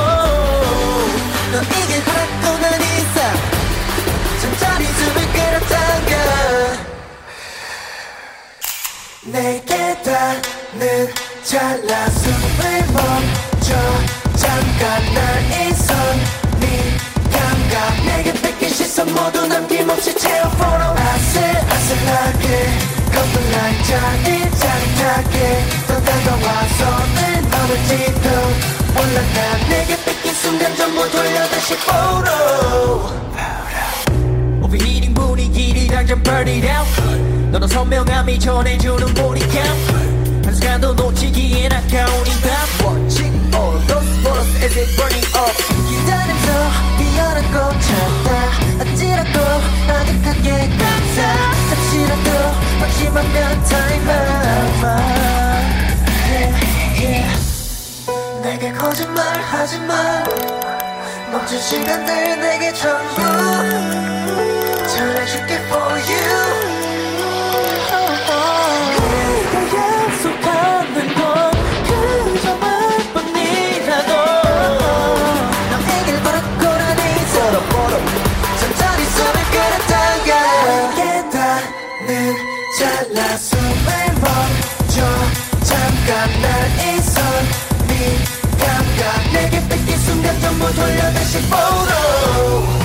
너에게 받고 난 이상 천천히 숨을 끌어당겨 내게 닿는 찰나 숨을 멈춰 잠깐 날 이선 네 감각 내게 뺏긴 시선 모두 남김없이 채워 follow 아슬아슬하게 거품 날 짜릿짜릿하게 더 다가와 손을 넘을지도 몰라 난 내게 뺏긴 순간 전부 돌려 다시 follow Overheating 분위기를 당장 burn it out 너는 선명함이 전해주는 보리감 한 순간도 놓치기엔 아까운 이 밤 Watching all those photos as it burning up 기다리면서 피어난 꽃 찾다 어찌라도 아득하게 감싸 잠시라도 방심하면 time out yeah. 내게 거짓말 하지마 멈춘 시간들 내게 전부 전해줄게 for you 내가 약속하는 건 그저 말뿐이라도 너에게 바라고 난 이선 천천히 숨을 끌어당겨 내게 닿는 찰나 숨을 멈춰 잠깐 날 이선 네 감각 내게 뺏긴 순간 전부 돌려 다시 follow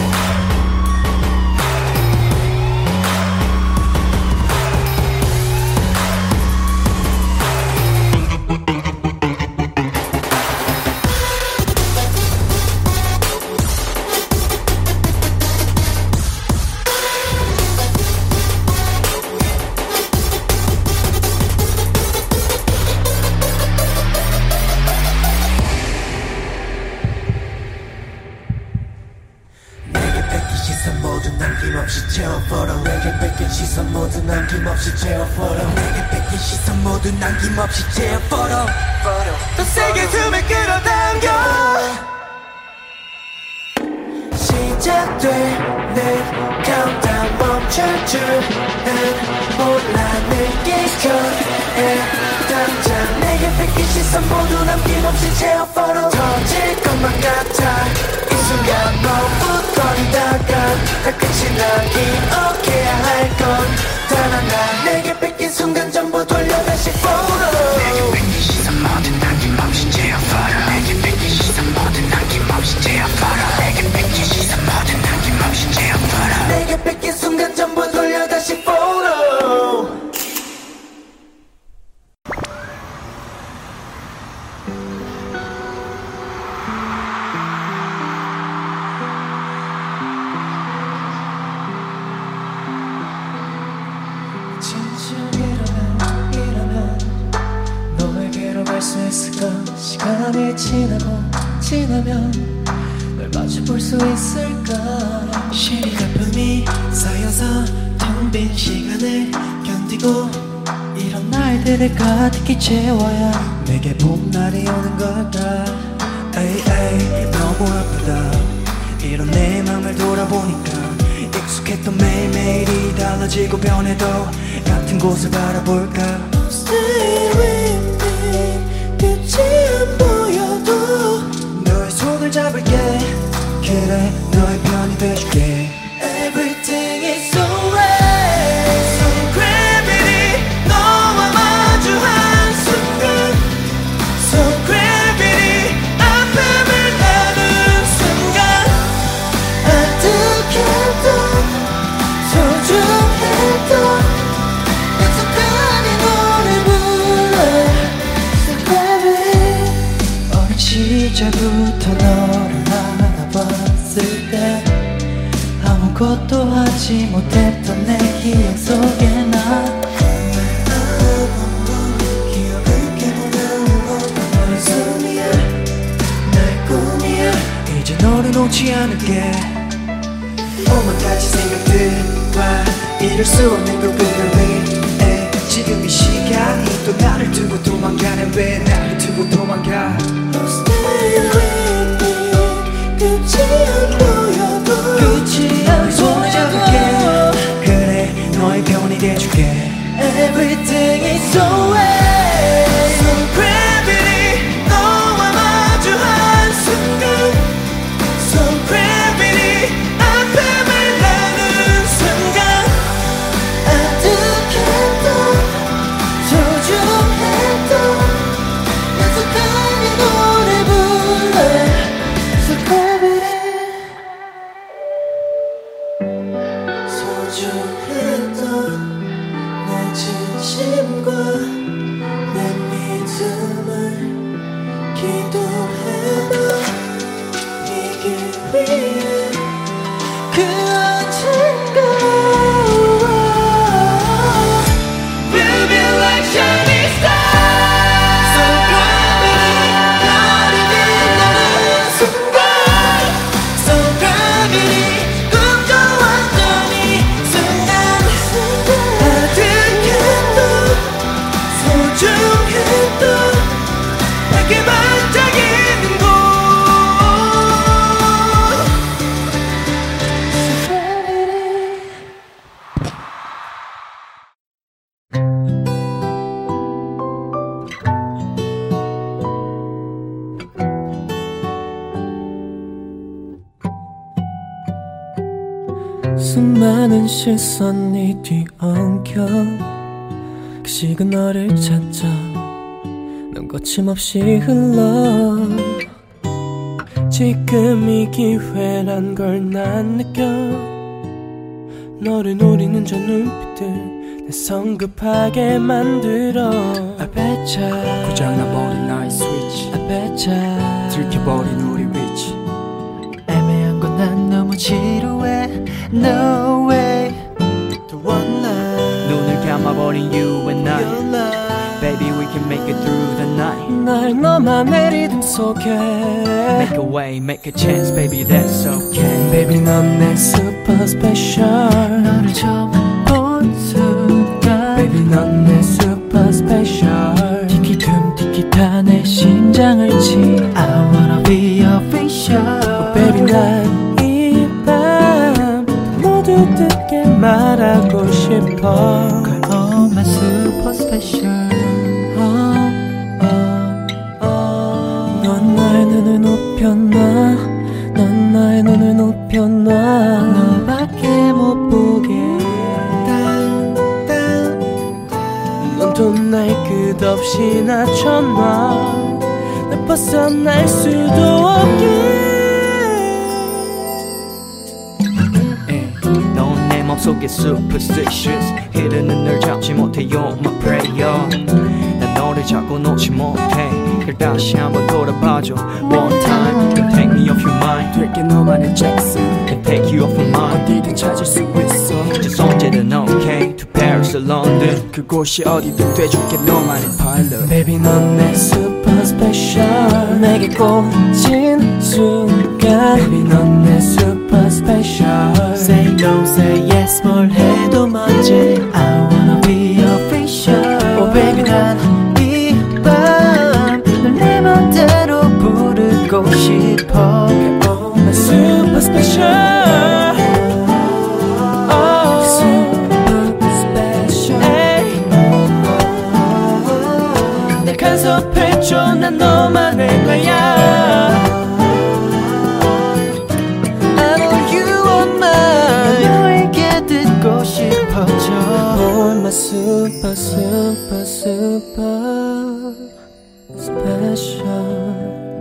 남김없이 채워 follow 내게 뺏긴 시선 모두 남김없이 채워 follow 내게 뺏긴 모두 남김없이 제어 photo 더 세게 숨을 끌어당겨 시작되는 countdown 멈출 줄은 몰라 내게 전에 당장 내게 뺏긴 시선 모두 남김없이 제어 photo 터질 것만 같아 이 순간 머뭇거리다가 다 끝이 나긴 오케야 할 건 단 하나 내게 뺏긴 순간 전부 돌려 다시 photo 내게 뺏긴 시선 모두 남김없이 제어 photo 내게 뺏긴 시선 모두 남김없이 제어 photo 내게 뺏긴 시선 모두 남김없이 제어 photo 내게 뺏긴 순간 전부 돌려 다시 photo 수 있을까 시간이 지나면 널 마주볼 수 있을까 시간품이 쌓여서 텅 빈 시간을 견디고 이런 날들을 가득히 채워야 내게 봄날이 오는 걸까 에이 너무 아프다 이런 내 맘을 돌아보니까 익숙했던 매일매일이 달라지고 변해도 같은 곳을 바라볼까 Stay with me 끝이 안 보여도 너의 손을 잡을게 그래 너의 편이 돼줄게 Everything is alright So gravity 너와 마주한 순간 So gravity 아픔을 나눈 순간 아득했던 소중했던 약속한 이 노래 불러 시작부터 너를 알아봤을 때 아무것도 하지 못했던 내 기억 속에 나 기억을 깨보는 너의 숨이야 나의 꿈이야 이제 너를 놓지 않을게 오만 가지 생각들과 이룰 수 없는 걸 위해 지금 이 시간이 또 나를 두고 도망가네 왜 나를 두고 도망가 Stay with me 끝이 안 보여도 끝이 안 손을 잡을게 그래 너의 편이 돼줄게 Everything is alright So gravity 너와 마주한 순간 So gravity 아픔을 나눈 순간 아득했던 소중했던 약속한 이 노래 불러 So gravity 소중했던 내 진심과 내 믿음을 기도해봐 이길 위해 그 언젠가 We'll be like shining stars So gravity 너를 빛나는 순간 So gravity 꿈꿔왔던 이 순간 아득했던 소중했던 내게 반짝이는 곳 So gravity 수많은 시선이 뒤엉켜 그 시그널을 찾자 넌 거침없이 흘러 지금 이 기회란 걸 난 느껴 너를 노리는 저 눈빛들 내 성급하게 만들어 I betcha 고장나버린 나의 스위치 I betcha 들켜버린 우리 위치 애매한 건 난 너무 지루해 No way The one love 눈을 감아버린 you and I Baby we can make it through the night 날 너만의 리듬 속에 Make a way, make a chance baby that's okay Baby 넌 내 super special 너를 처음 본 순간 Baby 넌 내 super special special 티키툼 티키타 내 심장을 치 I wanna be official oh baby 난 이 밤 모두 듣게 말하고 싶어 Girl oh my super special 넌 나의 눈을 높여놔 넌 나의 눈을 높여놔 너밖에 못 보게 넌 날 끝없이 낮춰놔 날 벗어날 수도 없게 넌 내 맘속에 superstitious 흐르는 널 잡지 못해 You're my prayer 난 너를 잡고 놓지 못해 그걸 다시 한번 돌아봐줘 One time Don't take me off your mind 될게 너만의 잭슨 Can take you off my mind 어디든 찾을 수 있어 just 언제든 okay To Paris or London 그곳이 어디든 돼줄게 너만의 pilot Baby 넌 내 super special 내게 꽂힌 순간 Baby 넌 내 super special Say no say yes 뭘 해도 먼저 I wanna be official Oh baby 난 내 맘대로 부르고 싶어 Oh my super special Oh super special hey. 날 간섭해줘 난 너만의 거야 I know you are mine 너에게 듣고 싶어져 Oh my super super super special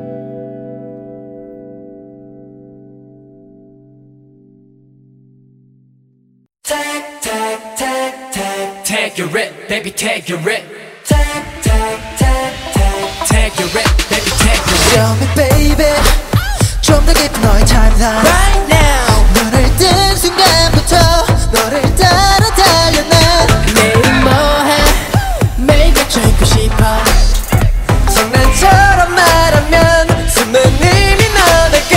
Take your rip, baby, take your rip. Take your rip, baby, take your rip. Show me baby 좀 더 깊은 너의 timeline Right now 눈을 뜬 순간부터 너를 따라 달려 난 매일 뭐해 매일 갇혀 있고 싶어 장난처럼 말하면 숨은 이미 너네가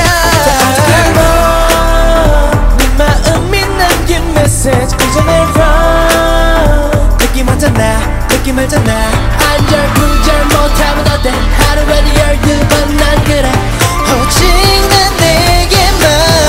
네 마음이 남긴 메시지 이제 내 run 느낌 왔잖아 느낌 알잖아 안절부절 못하면 어때 하루에도 12번 난 그래 오직 난 내게만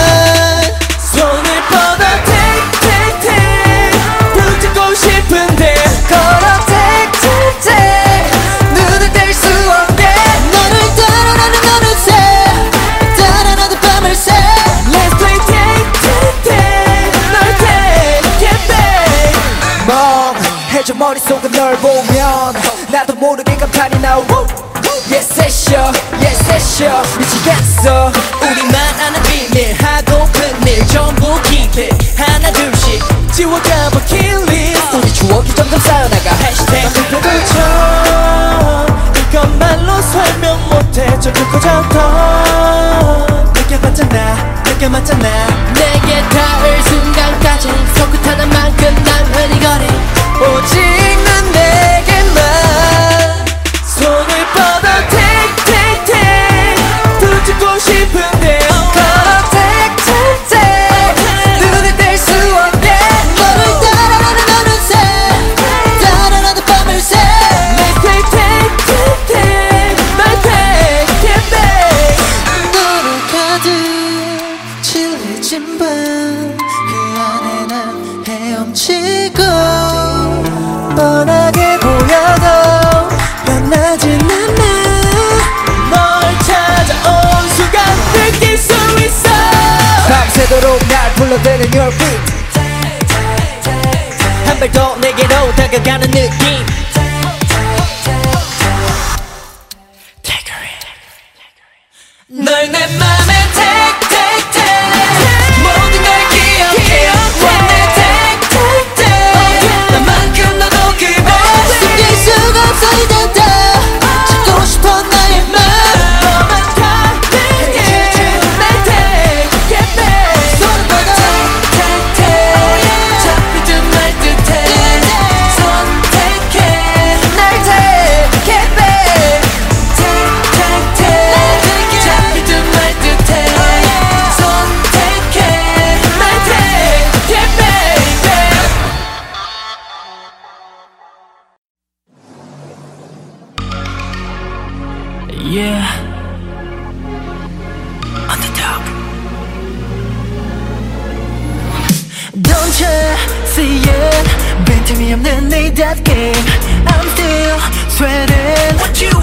손을 뻗어 take take take 붙잡고 싶은데 걸어 take take take 눈을 뗄 수 없게 너를 따라가는 어느새 따라가는 밤을 새 Let's play take take take 널 take it back 멍해져 머릿속에 널 보면 나도 모르게 감탄이 나오고 Yes sure yes sure 미치겠어 우리만 아는 비밀 하고픈 일 전부 keep it 하나 둘씩 지워가 버킷리스트 우리 추억이 점점 쌓여나가 Hashtag 그대처럼 이건 말로 설명 못해 점점 커졌던 느껴봤잖아 느껴봤잖아 내게 닿을 순간까지 손끝하는 만큼 난 흔히 거리 오직 난 내게만 손을 뻗어 take take take 붙잡고 싶은데 걸어 take take take 눈을 뗄 수 없게 너를 따라가는 어느새 따라가는 밤을 새 Let's play take take take 날 take it back 너로 가득 칠해진 밤 그 안에 난 헤엄치고 뻔하게 보여도 변하진 않아 널 찾아온 순간 느낄 수 있어 밤새도록 날 불러대는 your beat 한 발 더 내게로 다가가는 느낌 널 내 맘에 take take take 모든 걸 기억해 내 take take take 나만큼 너도 그래 숨길 수가 없어 이젠 다 찾고 싶어 나의 맘 너만 가득해 날 take it back 손을 뻗어 take take 잡히든 말 듯해 선택해 날 take it back take take take 잡히든 말 듯해 Yeah. On the top. Don't you see it? 빈틈이 없는 내 that game. I'm still sweating. What you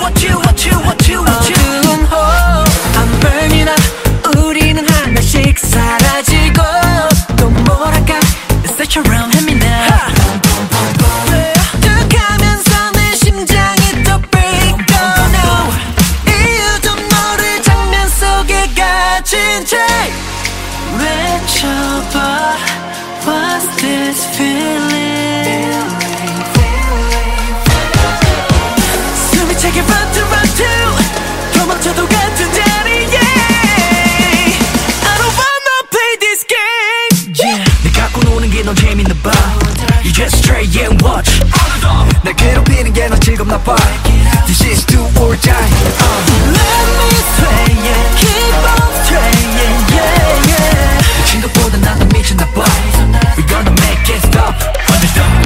어두운 hole. I'm burning up. 우리는 하나씩 사라지고 또 뭐랄까 It's such a round hand me now. 툭하면서 내 심장이 또 break down now. 이유도 모를 장면 속에 갇힌 채 외쳐봐 What's this feeling? 숨이 차게 run to 도망쳐도 같은 자리에 I don't wanna play this game. Yeah. 내 갖고 노는 게 넌 재밌나 봐. You just stray and watch. 날 괴롭히는 게 넌 즐겁나 봐. This is do or die. Let me sway it, keep on straying, yeah, yeah. 친구보다 난 더 미쳤나 봐. We're gonna make it stop. Underdog.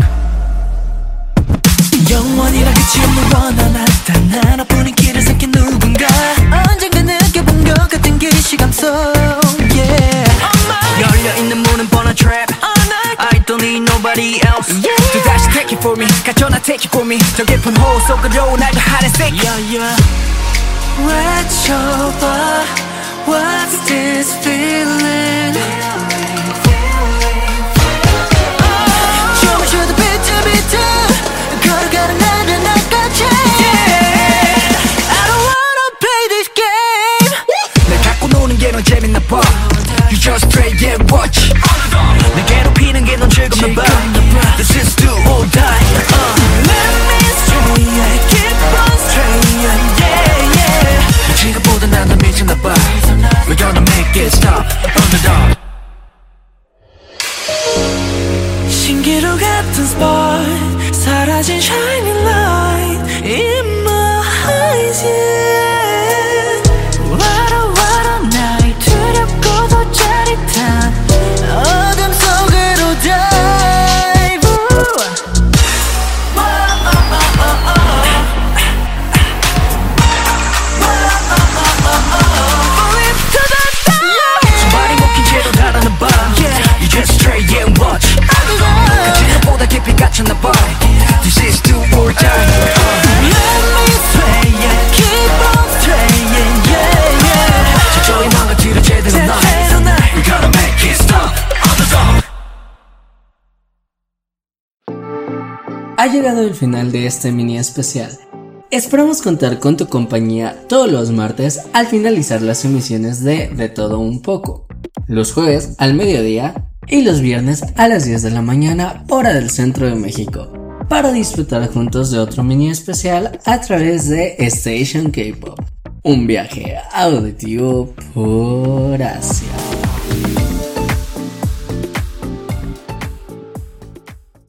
영원이라 끝이 없는 원한한 하나뿐인 길을 삼킨 누군가 언젠가 느껴본 것 같은 기시감 속 yeah. 열려있는 문은 뻔한 trap. I don't need nobody else. 또 다시 take it for me. 가져나 take it for me. 저 깊은 호흡 속으로 날 더 하늘색. yeah, yeah. 외쳐봐 What's this feeling? 춤을 춰도 비트 걸어가는 나를 낚아채 yeah. I don't wanna play this game. 날 갖고 노는 게 넌 재밌나 봐. You just stray and watch. 날 괴롭히는 게 넌 즐겁나 봐. This is do or die. Let me stray, keep on straying, yeah, yeah. 지금보다 난 더 미쳤나 봐. We're gonna make it stop. Underdog. 신기루 같은 spot 사라진 shining light in my eyes yeah. What a night 두렵고도 짜릿한 어둠 속으로 dive 손발이 묶인 채로 달아나 봐. You just stray and watch. 지금보다 깊이 갇혔나 봐. This is do or die. Let me sway it, keep on straying yeah, yeah. 저쪽이 망가뜨려 제대로 날. We're gonna make it stop. Underdog. Ha llegado el final de este mini especial. Esperamos contar con tu compañía todos los martes al finalizar las emisiones de Todo Un Poco, los jueves al mediodía y los viernes a las 10 de la mañana hora del centro de México, para disfrutar juntos de otro mini especial a través de Station K-Pop, un viaje auditivo por Asia.